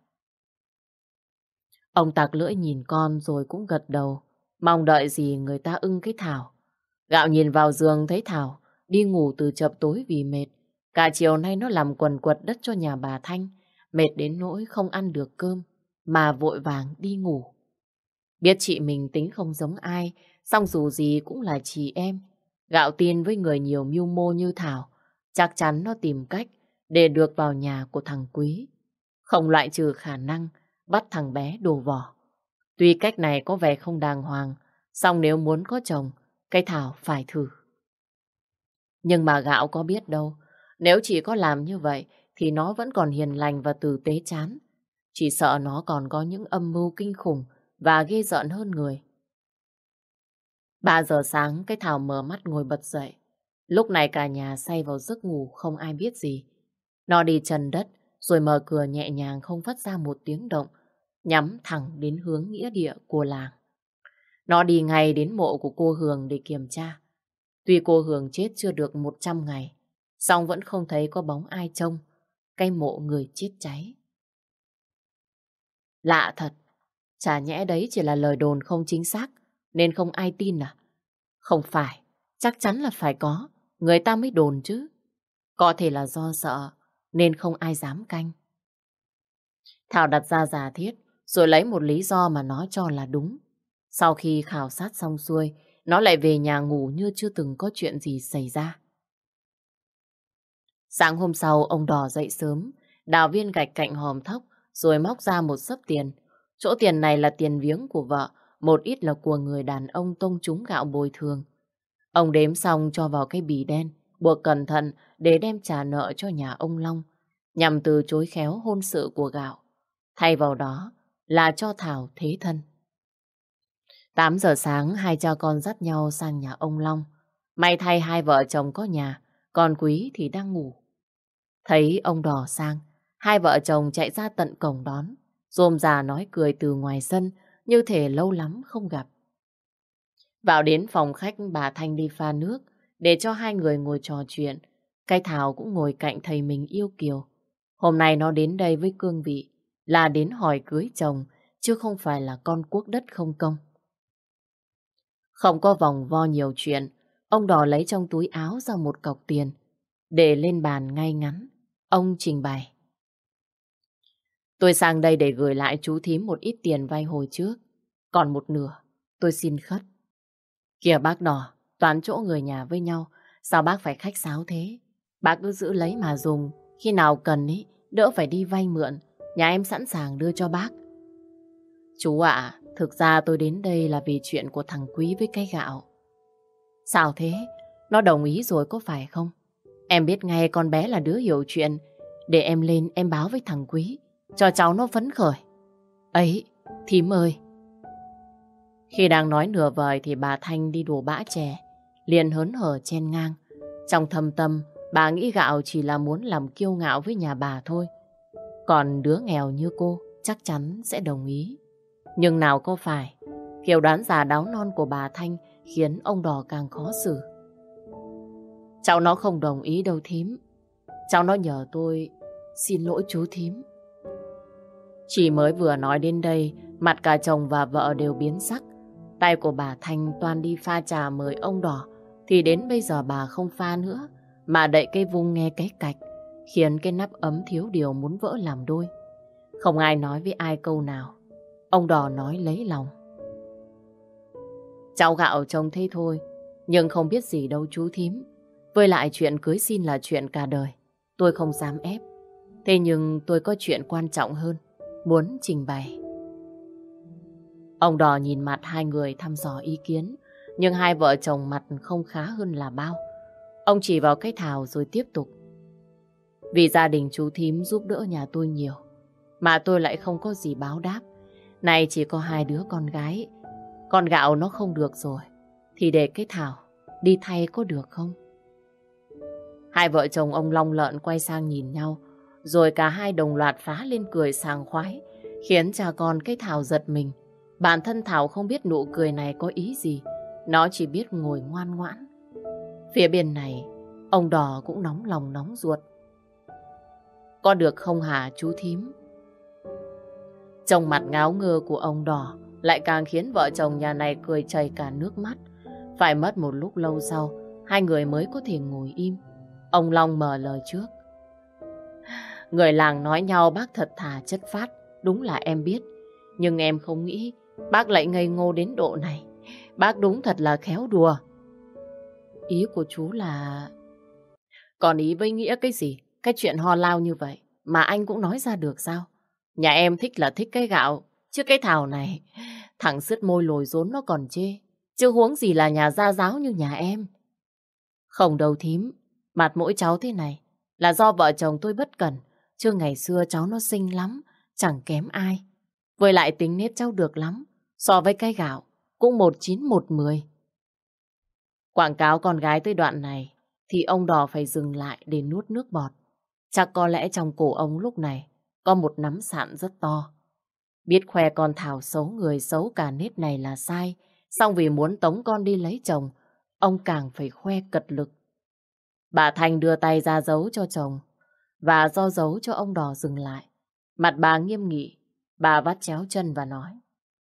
Ông tặc lưỡi nhìn con rồi cũng gật đầu, mong đợi gì người ta ưng cái Thảo. Gạo nhìn vào giường thấy Thảo đi ngủ từ chập tối vì mệt, Cả chiều nay nó làm quần quật đất cho nhà bà Thanh, mệt đến nỗi không ăn được cơm, mà vội vàng đi ngủ. Biết chị mình tính không giống ai, song dù gì cũng là chị em. Gạo tin với người nhiều mưu mô như Thảo, chắc chắn nó tìm cách để được vào nhà của thằng Quý. Không loại trừ khả năng bắt thằng bé đổ vỏ. Tuy cách này có vẻ không đàng hoàng, song nếu muốn có chồng, cái Thảo phải thử. Nhưng mà Gạo có biết đâu, nếu chỉ có làm như vậy thì nó vẫn còn hiền lành và tử tế chán. Chỉ sợ nó còn có những âm mưu kinh khủng và ghê rợn hơn người. 3 giờ sáng cái Thảo mở mắt ngồi bật dậy. Lúc này cả nhà say vào giấc ngủ không ai biết gì. Nó đi chân đất rồi mở cửa nhẹ nhàng không phát ra một tiếng động, nhắm thẳng đến hướng nghĩa địa của làng. Nó đi ngay đến mộ của cô Hường để kiểm tra. Tuy cô Hường chết chưa được 100 ngày, song vẫn không thấy có bóng ai trông cái mộ người chết cháy. Lạ thật, chả nhẽ đấy chỉ là lời đồn không chính xác nên không ai tin à? Không phải, chắc chắn là phải có, người ta mới đồn chứ. Có thể là do sợ nên không ai dám canh. Thảo đặt ra giả thiết rồi lấy một lý do mà nó cho là đúng. Sau khi khảo sát xong xuôi, nó lại về nhà ngủ như chưa từng có chuyện gì xảy ra. Sáng hôm sau, ông Đỏ dậy sớm, đào viên gạch cạnh hòm thóc, rồi móc ra một xấp tiền. Chỗ tiền này là tiền viếng của vợ, một ít là của người đàn ông tông trúng gạo bồi thường. Ông đếm xong cho vào cái bì đen, buộc cẩn thận để đem trả nợ cho nhà ông Long, nhằm từ chối khéo hôn sự của Gạo. Thay vào đó là cho Thảo thế thân. 8 giờ sáng, hai cha con dắt nhau sang nhà ông Long. May thay hai vợ chồng có nhà, còn Quý thì đang ngủ. Thấy ông Đỏ sang, hai vợ chồng chạy ra tận cổng đón, rôm rà nói cười từ ngoài sân, như thể lâu lắm không gặp. Vào đến phòng khách, bà Thanh đi pha nước, để cho hai người ngồi trò chuyện. Cái Thảo cũng ngồi cạnh thầy mình yêu Kiều. Hôm nay nó đến đây với cương vị là đến hỏi cưới chồng, chứ không phải là con cuốc đất không công. Không có vòng vo nhiều chuyện, ông Đỏ lấy trong túi áo ra một cọc tiền, để lên bàn ngay ngắn. Ông trình bày. Tôi sang đây để gửi lại chú thím một ít tiền vay hồi trước. Còn một nửa, tôi xin khất. Kìa bác Đỏ, toán chỗ người nhà với nhau, sao bác phải khách sáo thế? Bác cứ giữ lấy mà dùng, khi nào cần ý, đỡ phải đi vay mượn. Nhà em sẵn sàng đưa cho bác. Chú ạ, thực ra tôi đến đây là vì chuyện của thằng Quý với cái Gạo. Sao thế? Nó đồng ý rồi có phải không? Em biết ngay con bé là đứa hiểu chuyện. Để em lên em báo với thằng Quý, cho cháu nó phấn khởi. Ấy, thím ơi. Khi đang nói nửa vời thì bà Thanh đi đổ bã chè, liền hớn hở chen ngang. Trong thâm tâm, bà nghĩ Gạo chỉ là muốn làm kiêu ngạo với nhà bà thôi. Còn đứa nghèo như cô chắc chắn sẽ đồng ý. Nhưng nào có phải, kiểu đoán già đáo non của bà Thanh khiến ông Đỏ càng khó xử. Cháu nó không đồng ý đâu thím. Cháu nó nhờ tôi xin lỗi chú thím. Chỉ mới vừa nói đến đây, mặt cả chồng và vợ đều biến sắc. Tay của bà Thanh toan đi pha trà mời ông Đỏ, thì đến bây giờ bà không pha nữa, mà đậy cái vung nghe cái cạch, khiến cái nắp ấm thiếu điều muốn vỡ làm đôi. Không ai nói với ai câu nào. Ông Đỏ nói lấy lòng. Cháu Gạo trông thế thôi, nhưng không biết gì đâu chú thím. Với lại chuyện cưới xin là chuyện cả đời, tôi không dám ép. Thế nhưng tôi có chuyện quan trọng hơn, muốn trình bày. Ông Đỏ nhìn mặt hai người thăm dò ý kiến, nhưng hai vợ chồng mặt không khá hơn là bao. Ông chỉ vào cái Thảo rồi tiếp tục. Vì gia đình chú thím giúp đỡ nhà tôi nhiều, mà tôi lại không có gì báo đáp. Này chỉ có hai đứa con gái, con Gạo nó không được rồi, thì để cái Thảo đi thay có được không? Hai vợ chồng ông Long Lợn quay sang nhìn nhau, rồi cả hai đồng loạt phá lên cười sảng khoái, khiến cha con cái Thảo giật mình. Bản thân Thảo không biết nụ cười này có ý gì, nó chỉ biết ngồi ngoan ngoãn. Phía bên này, ông Đỏ cũng nóng lòng nóng ruột. Có được không hả chú thím? Trông mặt ngáo ngơ của ông Đỏ lại càng khiến vợ chồng nhà này cười chảy cả nước mắt. Phải mất một lúc lâu sau, hai người mới có thể ngồi im. Ông Long mở lời trước. Người làng nói nhau bác thật thà chất phác, đúng là em biết. Nhưng em không nghĩ bác lại ngây ngô đến độ này. Bác đúng thật là khéo đùa. Ý của chú là... Còn ý với Nghĩa cái gì? Cái chuyện ho lao như vậy mà anh cũng nói ra được sao? Nhà em thích là thích cái gạo, chứ cái Thảo này, thằng sứt môi lồi rốn nó còn chê. Chứ huống gì là nhà gia giáo như nhà em. Không đâu thím, mặt mỗi cháu thế này là do vợ chồng tôi bất cẩn. Chứ ngày xưa cháu nó xinh lắm, chẳng kém ai. Với lại tính nết cháu được lắm, so với cái gạo, cũng 19 110. Quảng cáo con gái tới đoạn này, thì ông Đò phải dừng lại để nuốt nước bọt. Chắc có lẽ trong cổ ông lúc này có một nắm sạn rất to. Biết khoe con Thảo xấu người xấu cả nết này là sai, song vì muốn tống con đi lấy chồng, ông càng phải khoe cật lực. Bà Thành đưa tay ra giấu cho chồng, và do giấu cho ông Đò dừng lại. Mặt bà nghiêm nghị, bà vắt chéo chân và nói.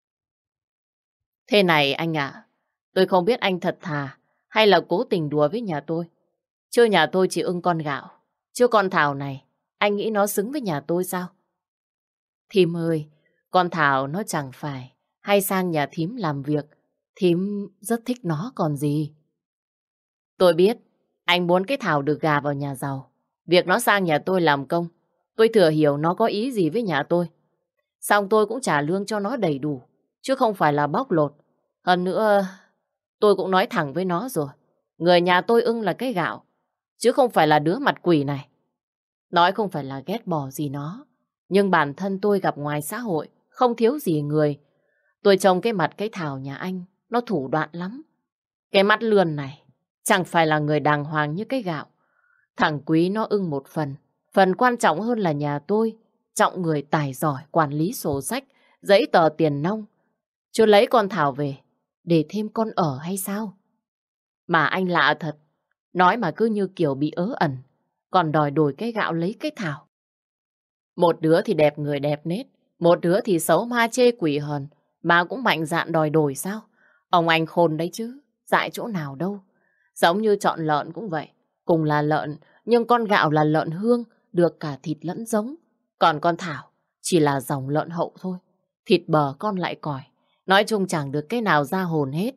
Thế này anh ạ, tôi không biết anh thật thà hay là cố tình đùa với nhà tôi. Chứ nhà tôi chỉ ưng con gạo. Chứ con Thảo này, anh nghĩ nó xứng với nhà tôi sao? Thím ơi, con Thảo nó chẳng phải hay sang nhà thím làm việc. Thím rất thích nó còn gì. Tôi biết, anh muốn cái Thảo được gà vào nhà giàu. Việc nó sang nhà tôi làm công, tôi thừa hiểu nó có ý gì với nhà tôi. Xong tôi cũng trả lương cho nó đầy đủ, chứ không phải là bóc lột. Hơn nữa, tôi cũng nói thẳng với nó rồi. Người nhà tôi ưng là cái gạo, chứ không phải là đứa mặt quỷ này. Nói không phải là ghét bỏ gì nó, nhưng bản thân tôi gặp ngoài xã hội, không thiếu gì người. Tôi trông cái mặt cái Thảo nhà anh, nó thủ đoạn lắm. Cái mắt lườn này, chẳng phải là người đàng hoàng như cái gạo. Thằng Quý nó ưng một phần, phần quan trọng hơn là nhà tôi, trọng người tài giỏi, quản lý sổ sách, giấy tờ tiền nong. Chứ lấy con Thảo về, để thêm con ở hay sao? Mà anh lạ thật, nói mà cứ như kiểu bị ớ ẩn, còn đòi đổi cái gạo lấy cái Thảo. Một đứa thì đẹp người đẹp nết, một đứa thì xấu ma chê quỷ hờn, mà cũng mạnh dạn đòi đổi sao? Ông anh khôn đấy chứ, dại chỗ nào đâu. Giống như chọn lợn cũng vậy, cùng là lợn, nhưng con gạo là lợn hương, được cả thịt lẫn giống. Còn con Thảo chỉ là dòng lợn hậu thôi, thịt bờ con lại còi. Nói chung chẳng được cái nào ra hồn hết.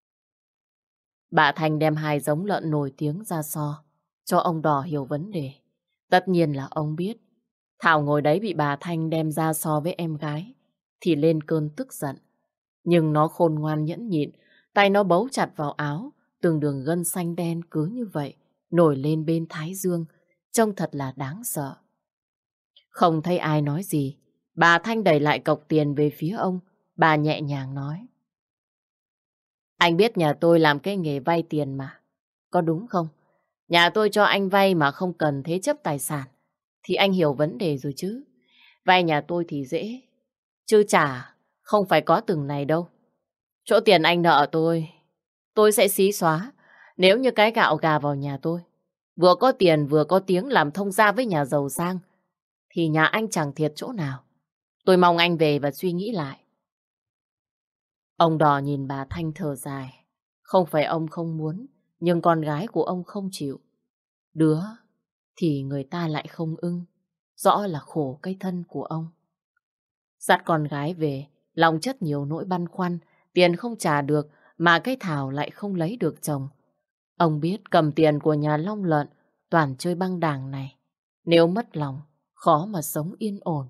Bà Thành đem hai giống lợn nổi tiếng ra so, cho ông Đò hiểu vấn đề. Tất nhiên là ông biết. Thảo ngồi đấy bị bà Thanh đem ra so với em gái, thì lên cơn tức giận. Nhưng nó khôn ngoan nhẫn nhịn, tay nó bấu chặt vào áo, từng đường gân xanh đen cứ như vậy, nổi lên bên thái dương, trông thật là đáng sợ. Không thấy ai nói gì, bà Thanh đẩy lại cọc tiền về phía ông, bà nhẹ nhàng nói. Anh biết nhà tôi làm cái nghề vay tiền mà, có đúng không? Nhà tôi cho anh vay mà không cần thế chấp tài sản, thì anh hiểu vấn đề rồi chứ. Vay nhà tôi thì dễ, chứ trả không phải có từng này đâu. Chỗ tiền anh nợ tôi sẽ xí xóa nếu như cái gạo gà vào nhà tôi. Vừa có tiền vừa có tiếng làm thông gia với nhà giàu sang, thì nhà anh chẳng thiệt chỗ nào. Tôi mong anh về và suy nghĩ lại. Ông Đò nhìn bà Thanh thở dài. Không phải ông không muốn, nhưng con gái của ông không chịu. Đứa thì người ta lại không ưng. Rõ là khổ cái thân của ông. Dắt con gái về, lòng chất nhiều nỗi băn khoăn, tiền không trả được mà cái Thảo lại không lấy được chồng. Ông biết cầm tiền của nhà Long Lợn toàn chơi băng đảng này. Nếu mất lòng, khó mà sống yên ổn.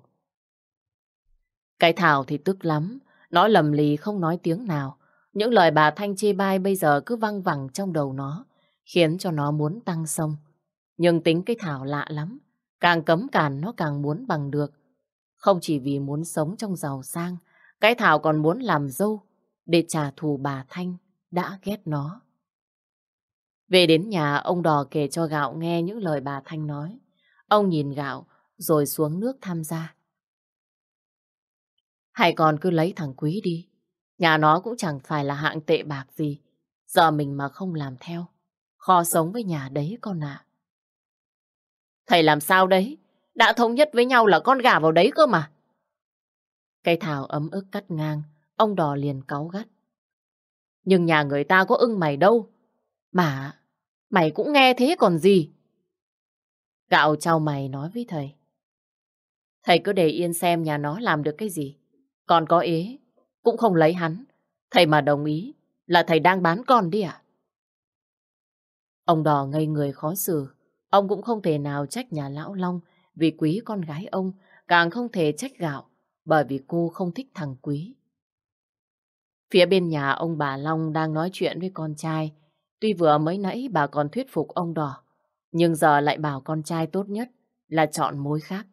Cái Thảo thì tức lắm, nó lầm lì không nói tiếng nào. Những lời bà Thanh chê bai bây giờ cứ văng vẳng trong đầu nó, khiến cho nó muốn tăng xông. Nhưng tính cái Thảo lạ lắm, càng cấm cản nó càng muốn bằng được. Không chỉ vì muốn sống trong giàu sang, cái Thảo còn muốn làm dâu để trả thù bà Thanh đã ghét nó. Về đến nhà, ông Đò kể cho Gạo nghe những lời bà Thanh nói. Ông nhìn Gạo rồi xuống nước tham gia. Hay còn cứ lấy thằng Quý đi. Nhà nó cũng chẳng phải là hạng tệ bạc gì. Giờ mình mà không làm theo, khó sống với nhà đấy con ạ. Thầy làm sao đấy? Đã thống nhất với nhau là con gả vào đấy cơ mà. Cây Thảo ấm ức cắt ngang, ông Đò liền cáu gắt. Nhưng nhà người ta có ưng mày đâu. Mà mày cũng nghe thế còn gì. Gạo chau mày nói với thầy. Thầy cứ để yên xem nhà nó làm được cái gì. Con có ế, cũng không lấy hắn. Thầy mà đồng ý là thầy đang bán con đi à? Ông Đỏ ngây người khó xử. Ông cũng không thể nào trách nhà lão Long vì Quý con gái ông, càng không thể trách Gạo bởi vì cô không thích thằng Quý. Phía bên nhà ông bà Long đang nói chuyện với con trai. Tuy vừa mới nãy bà còn thuyết phục ông Đỏ, nhưng giờ lại bảo con trai tốt nhất là chọn mối khác.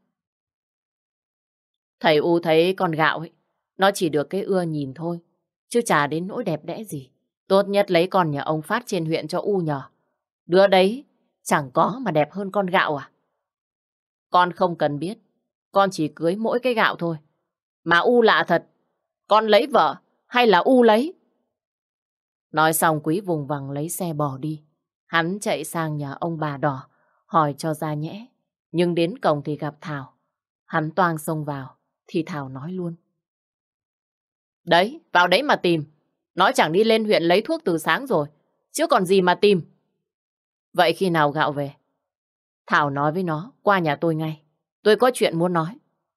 Thầy U thấy con Gạo ấy, nó chỉ được cái ưa nhìn thôi, chứ chả đến nỗi đẹp đẽ gì. Tốt nhất lấy con nhà ông Phát trên huyện cho U nhờ. Đứa đấy chẳng có mà đẹp hơn con Gạo à? Con không cần biết, con chỉ cưới mỗi cái Gạo thôi. Mà U lạ thật, con lấy vợ hay là U lấy? Nói xong Quý vùng vằng lấy xe bỏ đi. Hắn chạy sang nhà ông bà Đỏ, hỏi cho ra nhẽ. Nhưng đến cổng thì gặp Thảo. Hắn toang xông vào, thì Thảo nói luôn. Đấy, vào đấy mà tìm. Nó chẳng đi lên huyện lấy thuốc từ sáng rồi, chứ còn gì mà tìm. Vậy khi nào Gạo về? Thảo nói với nó, qua nhà tôi ngay. Tôi có chuyện muốn nói.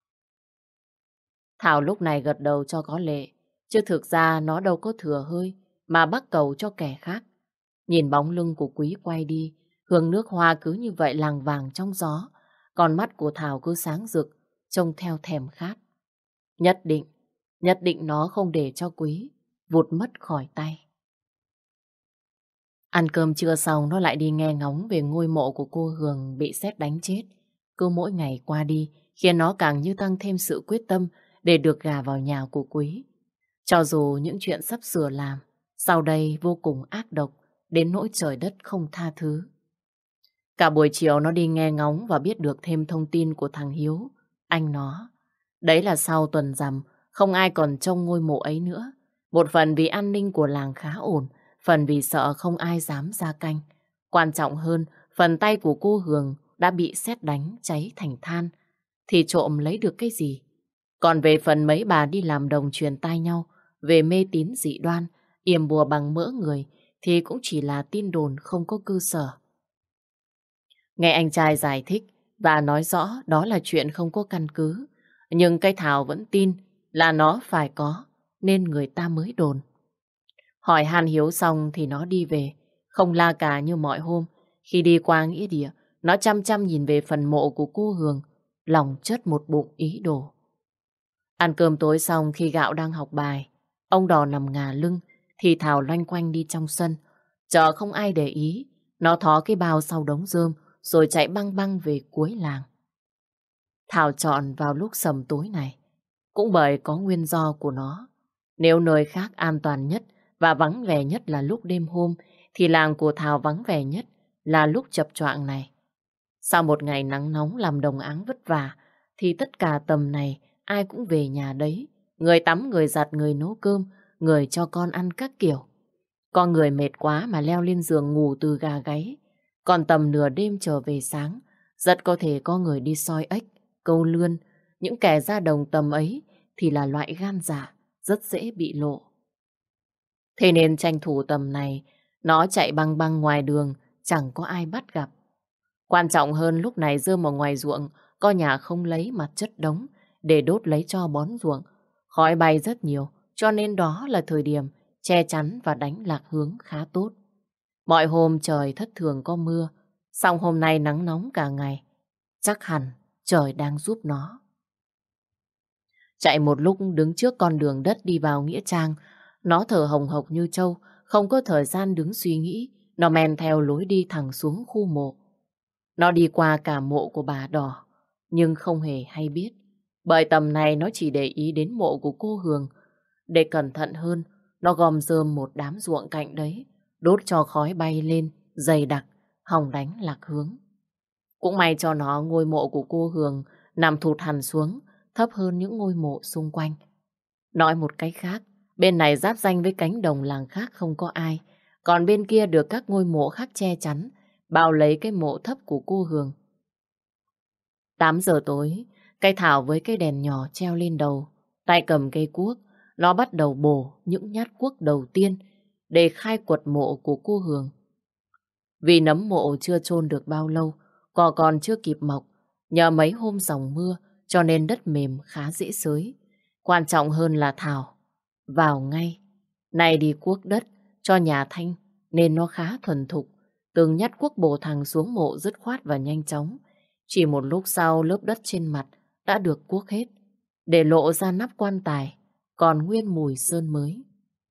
Thảo lúc này gật đầu cho có lệ, chứ thực ra nó đâu có thừa hơi mà bắt cầu cho kẻ khác. Nhìn bóng lưng của Quý quay đi, hương nước hoa cứ như vậy làng vàng trong gió, còn mắt của Thảo cứ sáng rực, trông theo thèm khát. Nhất định nó không để cho Quý vụt mất khỏi tay. Ăn cơm trưa xong nó lại đi nghe ngóng về ngôi mộ của cô Hường bị sét đánh chết. Cứ mỗi ngày qua đi khiến nó càng như tăng thêm sự quyết tâm để được gà vào nhà của Quý. Cho dù những chuyện sắp sửa làm sau đây vô cùng ác độc đến nỗi trời đất không tha thứ. Cả buổi chiều nó đi nghe ngóng và biết được thêm thông tin của thằng Hiếu, anh nó. Đấy là sau tuần rằm, không ai còn trông ngôi mộ ấy nữa. Một phần vì an ninh của làng khá ổn, phần vì sợ không ai dám ra canh. Quan trọng hơn, phần tay của cô Hường đã bị sét đánh cháy thành than. Thì trộm lấy được cái gì? Còn về phần mấy bà đi làm đồng truyền tai nhau về mê tín dị đoan, yểm bùa bằng mỡ người thì cũng chỉ là tin đồn không có cơ sở. Nghe anh trai giải thích và nói rõ đó là chuyện không có căn cứ, nhưng cái Thảo vẫn tin là nó phải có, nên người ta mới đồn. Hỏi han Hiếu xong thì nó đi về, không la cà như mọi hôm. Khi đi qua nghĩa địa, nó chăm chăm nhìn về phần mộ của cô Hường, lòng chất một bụng ý đồ. Ăn cơm tối xong khi Gạo đang học bài, ông Đò nằm ngả lưng, thì Thảo loanh quanh đi trong sân. Chờ không ai để ý, nó thó cái bao sau đống rơm, rồi chạy băng băng về cuối làng. Thảo chọn vào lúc sầm tối này, cũng bởi có nguyên do của nó. Nếu nơi khác an toàn nhất và vắng vẻ nhất là lúc đêm hôm, thì làng của Thảo vắng vẻ nhất là lúc chập choạng này. Sau một ngày nắng nóng làm đồng áng vất vả, thì tất cả tầm này ai cũng về nhà đấy. Người tắm, người giặt, người nấu cơm, người cho con ăn các kiểu. Có người mệt quá mà leo lên giường ngủ từ gà gáy. Còn tầm nửa đêm trở về sáng, rất có thể có người đi soi ếch, câu lươn. Những kẻ ra đồng tầm ấy thì là loại gan dạ, rất dễ bị lộ. Thế nên tranh thủ tầm này, nó chạy băng băng ngoài đường, chẳng có ai bắt gặp. Quan trọng hơn lúc này rơm ở ngoài ruộng, có nhà không lấy mặt chất đống để đốt lấy cho bón ruộng. Khói bay rất nhiều, cho nên đó là thời điểm che chắn và đánh lạc hướng khá tốt. Mọi hôm trời thất thường có mưa, song hôm nay nắng nóng cả ngày. Chắc hẳn trời đang giúp nó. Chạy một lúc đứng trước con đường đất đi vào nghĩa trang, nó thở hồng hộc như trâu, không có thời gian đứng suy nghĩ, nó men theo lối đi thẳng xuống khu mộ. Nó đi qua cả mộ của bà Đỏ, nhưng không hề hay biết. Bởi tầm này nó chỉ để ý đến mộ của cô Hường. Để cẩn thận hơn, nó gom rơm một đám ruộng cạnh đấy, đốt cho khói bay lên, dày đặc, hòng đánh lạc hướng. Cũng may cho nó ngôi mộ của cô Hường nằm thụt hẳn xuống, thấp hơn những ngôi mộ xung quanh. Nói một cách khác, bên này giáp ranh với cánh đồng làng khác không có ai, còn bên kia được các ngôi mộ khác che chắn, bao lấy cái mộ thấp của cô Hường. 8 giờ tối, cây Thảo với cây đèn nhỏ treo lên đầu, tay cầm cây cuốc, nó bắt đầu bổ những nhát cuốc đầu tiên để khai quật mộ của cô Hường. Vì nấm mộ chưa chôn được bao lâu, Cỏ còn chưa kịp mọc, nhờ mấy hôm dòng mưa cho nên đất mềm khá dễ xới. Quan trọng hơn là Thảo vào ngay. Này đi cuốc đất cho nhà Thanh nên nó khá thuần thục. Từng nhát cuốc bổ thẳng xuống mộ dứt khoát và nhanh chóng. Chỉ một lúc sau lớp đất trên mặt đã được cuốc hết, để lộ ra nắp quan tài, còn nguyên mùi sơn mới.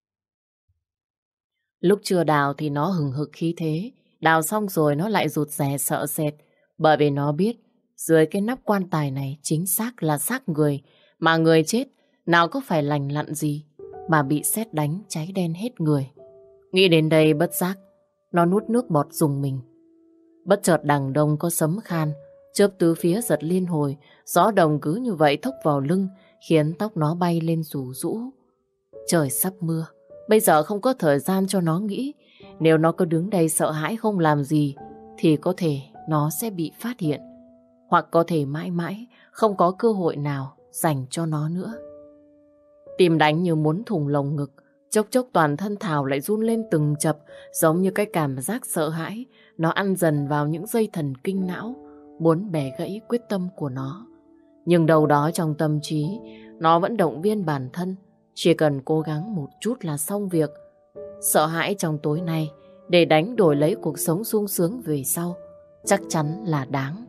Lúc chưa đào thì nó hừng hực khí thế, đào xong rồi nó lại rụt rè sợ sệt, bởi vì nó biết dưới cái nắp quan tài này chính xác là xác người, mà người chết nào có phải lành lặn gì mà bị sét đánh cháy đen hết người. Nghĩ đến đây bất giác, nó nuốt nước bọt rùng mình. Bất chợt đằng đông có sấm khan, chớp tứ phía giật liên hồi, gió đồng cứ như vậy thốc vào lưng, khiến tóc nó bay lên rủ rũ. Trời sắp mưa, bây giờ không có thời gian cho nó nghĩ. Nếu nó cứ đứng đây sợ hãi không làm gì, thì có thể nó sẽ bị phát hiện, hoặc có thể mãi mãi không có cơ hội nào dành cho nó nữa. Tim đánh như muốn thủng lồng ngực, chốc chốc toàn thân Thảo lại run lên từng chập, giống như cái cảm giác sợ hãi. Nó ăn dần vào những dây thần kinh não, muốn bẻ gãy quyết tâm của nó. Nhưng đâu đó trong tâm trí, nó vẫn động viên bản thân, chỉ cần cố gắng một chút là xong việc. Sợ hãi trong tối nay, để đánh đổi lấy cuộc sống sung sướng về sau, chắc chắn là đáng.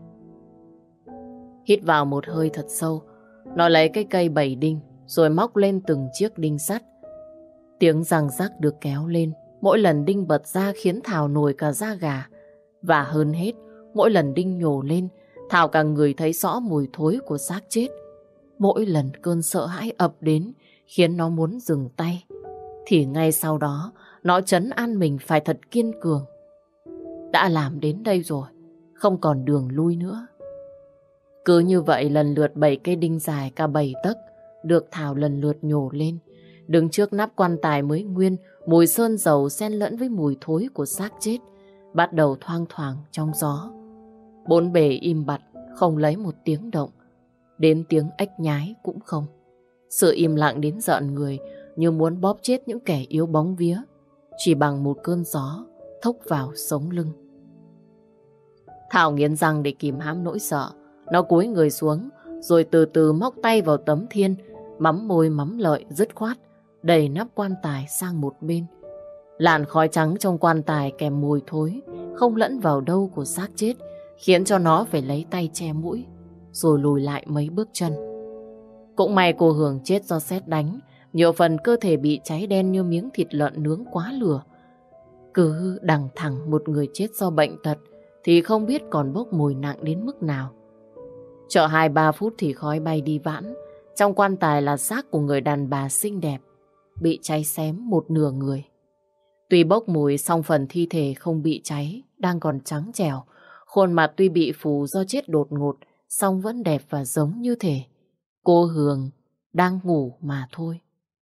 Hít vào một hơi thật sâu, nó lấy cái cây bẩy đinh, rồi móc lên từng chiếc đinh sắt. Tiếng răng rắc được kéo lên, mỗi lần đinh bật ra khiến Thảo nổi cả da gà. Và hơn hết, mỗi lần đinh nhổ lên, Thảo càng ngửi thấy rõ mùi thối của xác chết. Mỗi lần cơn sợ hãi ập đến, khiến nó muốn dừng tay, thì ngay sau đó, nó trấn an mình phải thật kiên cường. Đã làm đến đây rồi, không còn đường lui nữa. Cứ như vậy lần lượt 7 cây đinh dài cả 7 tấc được Thảo lần lượt nhổ lên. Đứng trước nắp quan tài mới nguyên, mùi sơn dầu xen lẫn với mùi thối của xác chết bắt đầu thoang thoảng trong gió. Bốn bề im bặt, không lấy một tiếng động, đến tiếng ếch nhái cũng không. Sự im lặng đến rợn người, như muốn bóp chết những kẻ yếu bóng vía, chỉ bằng một cơn gió thốc vào sống lưng. Thảo nghiến răng để kìm hãm nỗi sợ. Nó cúi người xuống, rồi từ từ móc tay vào tấm thiên, mắm môi mắm lợi dứt khoát, đẩy nắp quan tài sang một bên. Làn khói trắng trong quan tài kèm mùi thối, không lẫn vào đâu của xác chết, khiến cho nó phải lấy tay che mũi, rồi lùi lại mấy bước chân. Cũng may cô Hường chết do sét đánh, nhiều phần cơ thể bị cháy đen như miếng thịt lợn nướng quá lửa. Cứ đằng thẳng một người chết do bệnh tật thì không biết còn bốc mùi nặng đến mức nào. Chờ 2-3 phút thì khói bay đi vãn. Trong quan tài là xác của người đàn bà xinh đẹp, bị cháy xém một nửa người. Tuy bốc mùi song phần thi thể không bị cháy, đang còn trắng trẻo. Khuôn mặt tuy bị phù do chết đột ngột, song vẫn đẹp và giống như thể cô Hường đang ngủ mà thôi.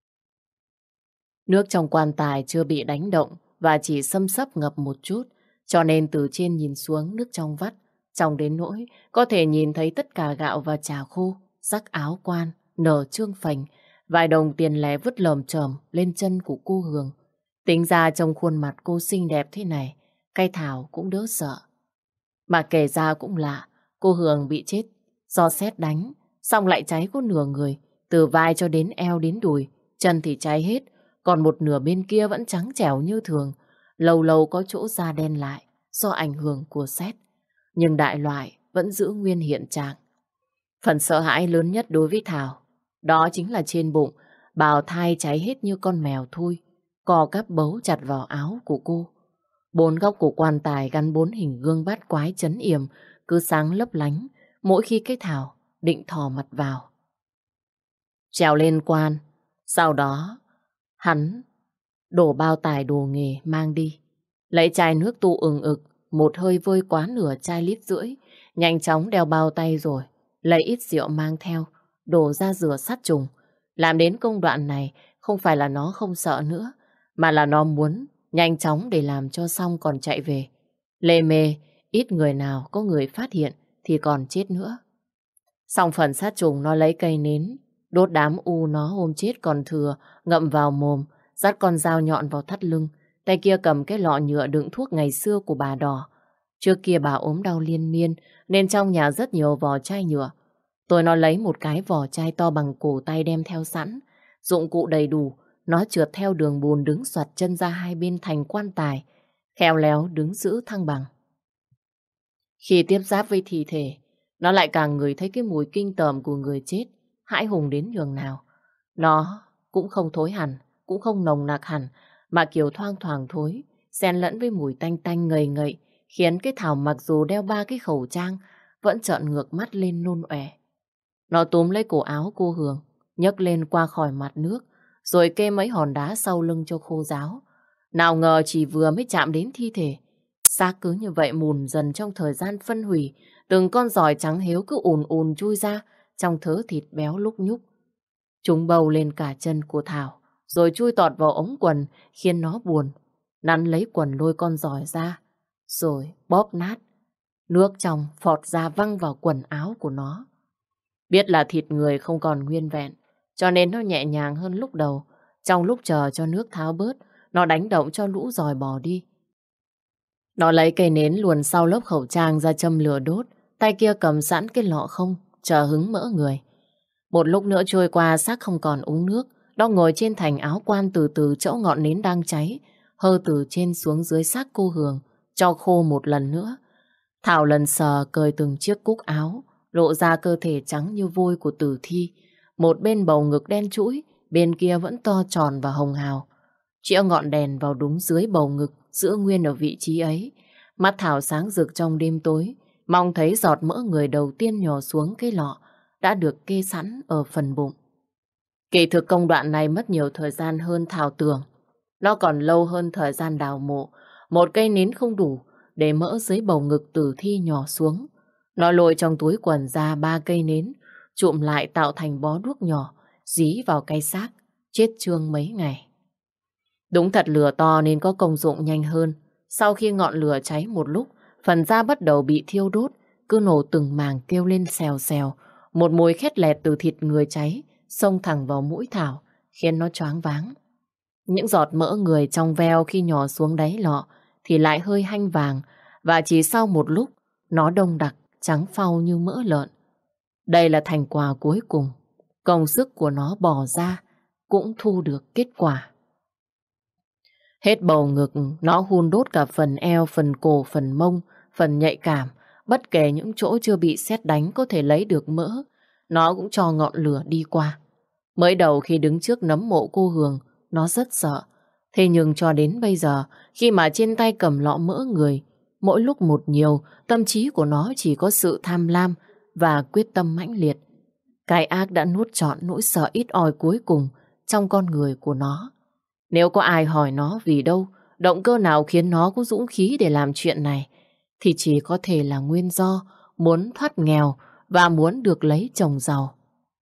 Nước trong quan tài chưa bị đánh động và chỉ xâm xấp ngập một chút, cho nên từ trên nhìn xuống nước trong vắt, trong đến nỗi có thể nhìn thấy tất cả gạo và trà khô, sắc áo quan, nở trương phành, vài đồng tiền lẻ vứt lởm chởm lên chân của cô Hường. Tính ra trong khuôn mặt cô xinh đẹp thế này, cái Thảo cũng đỡ sợ. Mà kể ra cũng lạ, cô Hường bị chết do sét đánh, xong lại cháy có nửa người, từ vai cho đến eo đến đùi, chân thì cháy hết, còn một nửa bên kia vẫn trắng trẻo như thường, lâu lâu có chỗ da đen lại do ảnh hưởng của sét, nhưng đại loại vẫn giữ nguyên hiện trạng. Phần sợ hãi lớn nhất đối với Thảo, đó chính là trên bụng, bào thai cháy hết như con mèo thui, cò cắp bấu chặt vào áo của cô. 4 góc của quan tài gắn 4 hình gương bát quái trấn yểm, cứ sáng lấp lánh mỗi khi cái Thảo định thò mặt vào. Trèo lên quan, sau đó hắn đổ bao tải đồ nghề mang đi. Lấy chai nước tu ừng ực, một hơi vơi quá nửa chai lít rưỡi, nhanh chóng đeo bao tay rồi, lấy ít rượu mang theo, đổ ra rửa sát trùng. Làm đến công đoạn này không phải là nó không sợ nữa, mà là nó muốn nhanh chóng để làm cho xong còn chạy về. Lê mê, ít người nào có người phát hiện thì còn chết nữa. Xong phần sát trùng nó lấy cây nến, đốt đám u nó hôm chết còn thừa, ngậm vào mồm, dắt con dao nhọn vào thắt lưng, tay kia cầm cái lọ nhựa đựng thuốc ngày xưa của bà Đỏ. Trước kia bà ốm đau liên miên nên trong nhà rất nhiều vỏ chai nhựa. Tôi nó lấy một cái vỏ chai to bằng cổ tay đem theo sẵn. Dụng cụ đầy đủ, nó trượt theo đường bùn đứng xoặt chân ra hai bên thành quan tài, khéo léo đứng giữ thăng bằng. Khi tiếp giáp với thi thể, nó lại càng ngửi thấy cái mùi kinh tởm của người chết, hãi hùng đến nhường nào. Nó cũng không thối hẳn, cũng không nồng nặc hẳn, mà kiểu thoang thoảng thối, xen lẫn với mùi tanh tanh ngậy ngậy, khiến cái Thảo mặc dù đeo ba cái khẩu trang, vẫn trợn ngược mắt lên nôn ọe. Nó túm lấy cổ áo cô Hường, nhấc lên qua khỏi mặt nước, rồi kê mấy hòn đá sau lưng cho khô ráo. Nào ngờ chỉ vừa mới chạm đến thi thể, xác cứ như vậy mùn dần trong thời gian phân hủy, từng con giòi trắng héo cứ ùn ùn chui ra trong thớ thịt béo lúc nhúc. Chúng bầu lên cả chân của Thảo, rồi chui tọt vào ống quần khiến nó buồn. Nắn lấy quần lôi con giòi ra, rồi bóp nát. Nước trong phọt ra văng vào quần áo của nó. Biết là thịt người không còn nguyên vẹn, cho nên nó nhẹ nhàng hơn lúc đầu. Trong lúc chờ cho nước tháo bớt, nó đánh động cho lũ giòi bò đi. Nó lấy cây nến luồn sau lớp khẩu trang ra châm lửa đốt, tay kia cầm sẵn cái lọ không, chờ hứng mỡ người. Một lúc nữa trôi qua xác không còn uống nước, nó ngồi trên thành áo quan từ từ chỗ ngọn nến đang cháy, hơ từ trên xuống dưới xác cô Hường, cho khô một lần nữa. Thảo lần sờ cởi từng chiếc cúc áo, lộ ra cơ thể trắng như vôi của tử thi. Một bên bầu ngực đen trũi, bên kia vẫn to tròn và hồng hào. Chĩa ngọn đèn vào đúng dưới bầu ngực, giữ nguyên ở vị trí ấy. Mắt Thảo sáng rực trong đêm tối, mong thấy giọt mỡ người đầu tiên nhỏ xuống cái lọ đã được kê sẵn ở phần bụng. Kỹ thực công đoạn này mất nhiều thời gian hơn Thảo tưởng. Nó còn lâu hơn thời gian đào mộ. Một cây nến không đủ để mỡ dưới bầu ngực tử thi nhỏ xuống. Nó lôi trong túi quần ra 3 cây nến, trụm lại tạo thành bó đuốc nhỏ, dí vào cái xác, chết chương mấy ngày. Đúng thật lửa to nên có công dụng nhanh hơn. Sau khi ngọn lửa cháy một lúc, phần da bắt đầu bị thiêu đốt, cứ nổ từng màng kêu lên xèo xèo. Một mùi khét lẹt từ thịt người cháy xông thẳng vào mũi Thảo, khiến nó choáng váng. Những giọt mỡ người trong veo khi nhỏ xuống đáy lọ thì lại hơi hanh vàng, và chỉ sau một lúc nó đông đặc, trắng phau như mỡ lợn. Đây là thành quả cuối cùng. Công sức của nó bỏ ra cũng thu được kết quả. Hết bầu ngực, nó hun đốt cả phần eo, phần cổ, phần mông, phần nhạy cảm. Bất kể những chỗ chưa bị sét đánh có thể lấy được mỡ, nó cũng cho ngọn lửa đi qua. Mới đầu khi đứng trước nấm mộ cô Hường, nó rất sợ. Thế nhưng cho đến bây giờ, khi mà trên tay cầm lọ mỡ người, mỗi lúc một nhiều, tâm trí của nó chỉ có sự tham lam và quyết tâm mãnh liệt. Cái ác đã nuốt trọn nỗi sợ ít ỏi cuối cùng trong con người của nó. Nếu có ai hỏi nó vì đâu, động cơ nào khiến nó có dũng khí để làm chuyện này, thì chỉ có thể là nguyên do muốn thoát nghèo và muốn được lấy chồng giàu.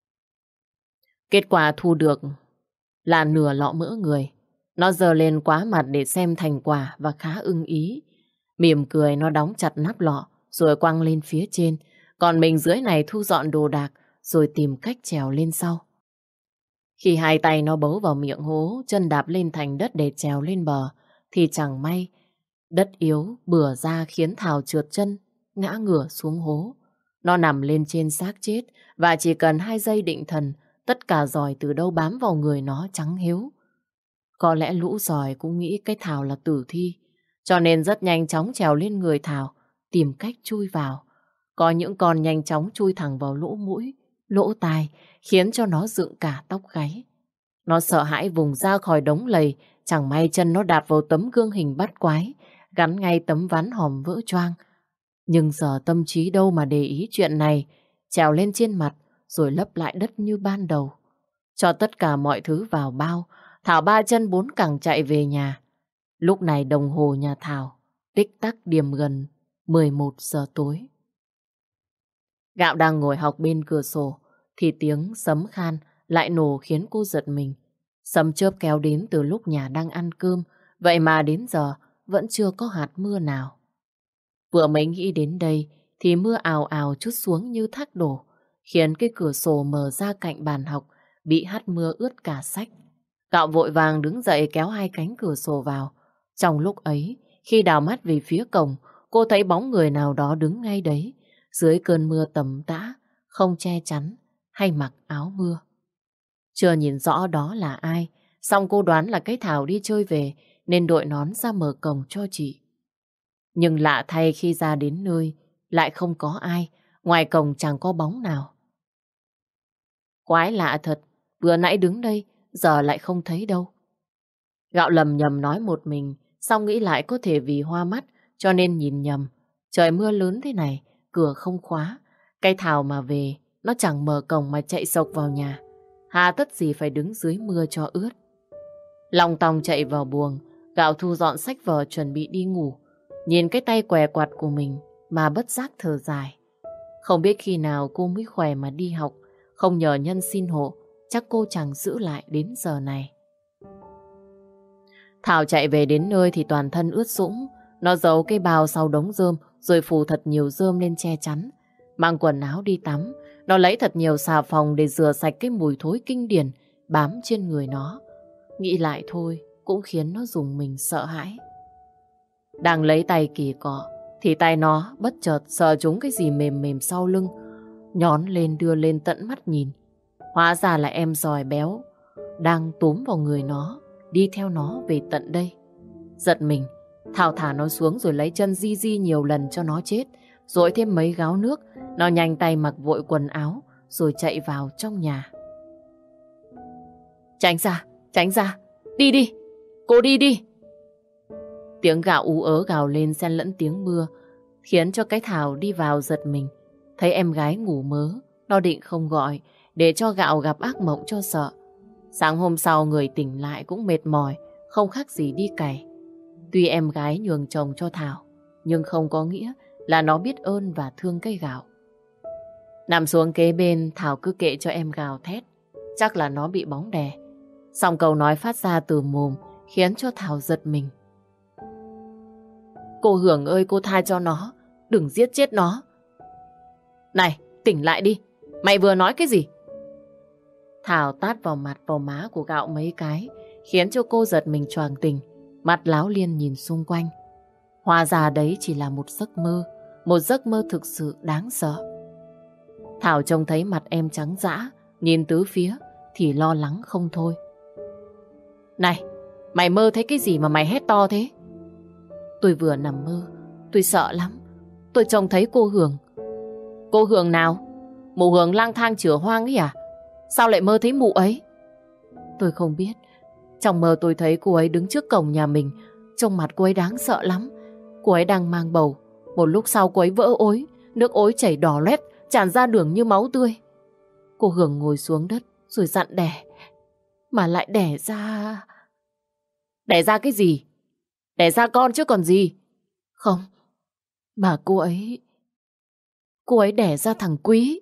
Kết quả thu được là nửa lọ mỡ người. Nó giơ lên quá mặt để xem thành quả và khá ưng ý. Mỉm cười nó đóng chặt nắp lọ rồi quăng lên phía trên. Còn mình dưới này thu dọn đồ đạc rồi tìm cách trèo lên sau. Khi hai tay nó bấu vào miệng hố, chân đạp lên thành đất để trèo lên bờ, thì chẳng may đất yếu bừa ra khiến Thảo trượt chân, ngã ngửa xuống hố. Nó nằm lên trên xác chết và chỉ cần 2 giây định thần, tất cả giòi từ đâu bám vào người nó trắng hiếu. Có lẽ lũ giòi cũng nghĩ cái Thảo là tử thi, cho nên rất nhanh chóng trèo lên người Thảo, tìm cách chui vào. Có những con nhanh chóng chui thẳng vào lỗ mũi, lỗ tai, khiến cho nó dựng cả tóc gáy. Nó sợ hãi vùng ra khỏi đống lầy, chẳng may chân nó đạp vào tấm gương hình bắt quái, gắn ngay tấm ván hòm vỡ choang. Nhưng giờ tâm trí đâu mà để ý chuyện này, trèo lên trên mặt rồi lấp lại đất như ban đầu. Cho tất cả mọi thứ vào bao, Thảo 3 chân 4 cẳng chạy về nhà. Lúc này đồng hồ nhà Thảo tích tắc điểm gần 11 giờ tối. Gạo đang ngồi học bên cửa sổ thì tiếng sấm khan lại nổ khiến cô giật mình. Sấm chớp kéo đến từ lúc nhà đang ăn cơm, vậy mà đến giờ vẫn chưa có hạt mưa nào. Vừa mới nghĩ đến đây thì mưa ào ào trút xuống như thác đổ, khiến cái cửa sổ mở ra cạnh bàn học bị hắt mưa ướt cả sách. Gạo vội vàng đứng dậy kéo 2 cánh cửa sổ vào. Trong lúc ấy, khi đào mắt về phía cổng, cô thấy bóng người nào đó đứng ngay đấy, dưới cơn mưa tầm tã, không che chắn hay mặc áo mưa. Chưa nhìn rõ đó là ai, song cô đoán là cái Thảo đi chơi về nên đội nón ra mở cổng cho chị. Nhưng lạ thay khi ra đến nơi, lại không có ai, ngoài cổng chẳng có bóng nào. Quái lạ thật, vừa nãy đứng đây, giờ lại không thấy đâu. Gạo lầm nhầm nói một mình, xong nghĩ lại có thể vì hoa mắt, cho nên nhìn nhầm. Trời mưa lớn thế này, cửa không khóa. Cái Thảo mà về, nó chẳng mở cổng mà chạy sộc vào nhà. Hà tất gì phải đứng dưới mưa cho ướt. Lòng tòng chạy vào buồng, Gạo thu dọn sách vở chuẩn bị đi ngủ. Nhìn cái tay què quặt của mình mà bất giác thở dài. Không biết khi nào cô mới khỏe mà đi học, không nhờ nhân xin hộ, chắc cô chẳng giữ lại đến giờ này. Thảo chạy về đến nơi thì toàn thân ướt sũng. Nó giấu cái bao sau đống rơm rồi phủ thật nhiều rơm lên che chắn. Mang quần áo đi tắm, nó lấy thật nhiều xà phòng để rửa sạch cái mùi thối kinh điển bám trên người nó. Nghĩ lại thôi cũng khiến nó rùng mình sợ hãi. Đang lấy tay kỳ cọ thì tay nó bất chợt sờ trúng cái gì mềm mềm sau lưng, nhón lên đưa lên tận mắt nhìn. Hóa ra là em giòi béo đang túm vào người nó, đi theo nó về tận đây. Giật mình, Thảo thả nó xuống rồi lấy chân di di nhiều lần cho nó chết, dội thêm mấy gáo nước. Nó nhanh tay mặc vội quần áo rồi chạy vào trong nhà. Tránh ra, đi đi, cô đi đi. Tiếng Gạo ú ớ gào lên xen lẫn tiếng mưa, khiến cho cái Thảo đi vào giật mình. Thấy em gái ngủ mớ, nó định không gọi để cho Gạo gặp ác mộng cho sợ. Sáng hôm sau người tỉnh lại cũng mệt mỏi, không khác gì đi cày. Tuy em gái nhường chồng cho Thảo, nhưng không có nghĩa là nó biết ơn và thương cái Gạo. Nằm xuống kế bên, Thảo cứ kệ cho em gào thét. Chắc là nó bị bóng đè. Xong câu nói phát ra từ mồm khiến cho Thảo giật mình. Cô Hưởng ơi, cô tha cho nó, đừng giết chết nó. Này, tỉnh lại đi, mày vừa nói cái gì? Thảo tát vào mặt vào má của Gạo mấy cái, khiến cho cô giật mình choàng tỉnh, mắt láo liên nhìn xung quanh. Hóa ra đấy chỉ là một giấc mơ, một giấc mơ thực sự đáng sợ. Thảo trông thấy mặt em trắng dã, nhìn tứ phía thì lo lắng không thôi. Này, mày mơ thấy cái gì mà mày hét to thế? Tôi vừa nằm mơ, tôi sợ lắm. Tôi trông thấy cô Hường. Cô Hường nào? Mụ Hường lang thang chửa hoang ấy à? Sao lại mơ thấy mụ ấy? Tôi không biết. Trong mơ tôi thấy cô ấy đứng trước cổng nhà mình. Trông mặt cô ấy đáng sợ lắm. Cô ấy đang mang bầu. Một lúc sau cô ấy vỡ ối, nước ối chảy đỏ loét, tràn ra đường như máu tươi. Cô Hường ngồi xuống đất rồi dặn đẻ. Mà lại đẻ ra... Đẻ ra cái gì? Đẻ ra con chứ còn gì. Không, mà cô ấy đẻ ra thằng Quý.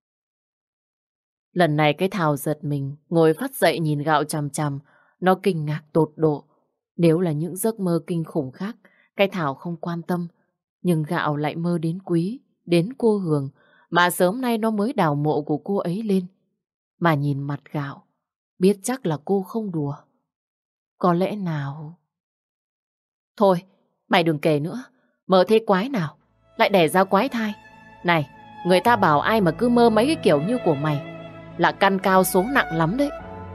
Lần này cái Thảo giật mình, ngồi phát dậy nhìn Gạo chằm chằm. Nó kinh ngạc tột độ. Nếu là những giấc mơ kinh khủng khác, cái Thảo không quan tâm. Nhưng Gạo lại mơ đến Quý, đến cô Hường, mà sớm nay nó mới đào mộ của cô ấy lên. Mà nhìn mặt Gạo, biết chắc là cô không đùa. Có lẽ nào... Thôi, mày đừng kể nữa. Mơ thế quái nào lại đẻ ra quái thai. Này, người ta bảo ai mà cứ mơ mấy cái kiểu như của mày là căn cao số nặng lắm đấy.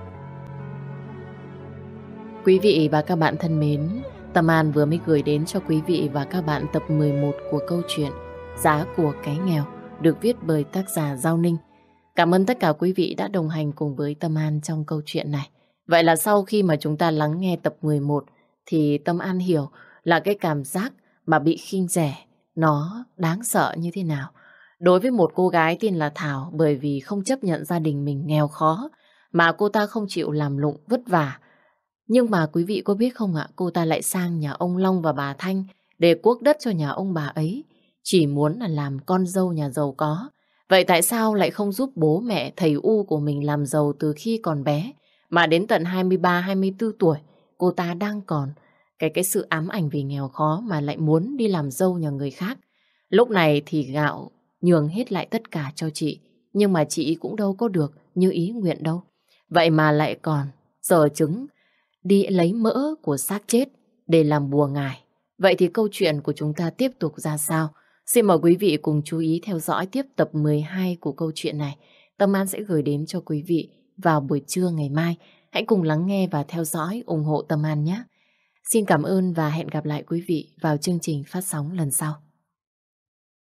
Quý vị và các bạn thân mến, Tâm An vừa mới gửi đến cho quý vị và các bạn tập 11 của câu chuyện Giá của cái nghèo, được viết bởi tác giả Giao Ninh. Cảm ơn tất cả quý vị đã đồng hành cùng với Tâm An trong câu chuyện này. Vậy là sau khi mà chúng ta lắng nghe tập 11 thì Tâm An hiểu là cái cảm giác mà bị khinh rẻ nó đáng sợ như thế nào. Đối với một cô gái tên là Thảo, bởi vì không chấp nhận gia đình mình nghèo khó mà cô ta không chịu làm lụng vất vả. Nhưng mà quý vị có biết không ạ, cô ta lại sang nhà ông Long và bà Thanh để cuốc đất cho nhà ông bà ấy, chỉ muốn là làm con dâu nhà giàu có. Vậy tại sao lại không giúp bố mẹ thầy U của mình làm giàu từ khi còn bé, mà đến tận 23-24 tuổi cô ta đang còn cái sự ám ảnh vì nghèo khó mà lại muốn đi làm dâu nhà người khác. Lúc này thì Gạo nhường hết lại tất cả cho chị, nhưng mà chị cũng đâu có được như ý nguyện đâu. Vậy mà lại còn giở trứng đi lấy mỡ của xác chết để làm bùa ngải. Vậy thì câu chuyện của chúng ta tiếp tục ra sao? Xin mời quý vị cùng chú ý theo dõi tiếp tập 12 của câu chuyện này. Tâm An sẽ gửi đến cho quý vị vào buổi trưa ngày mai. Hãy cùng lắng nghe và theo dõi, ủng hộ Tâm An nhé. Xin cảm ơn và hẹn gặp lại quý vị vào chương trình phát sóng lần sau.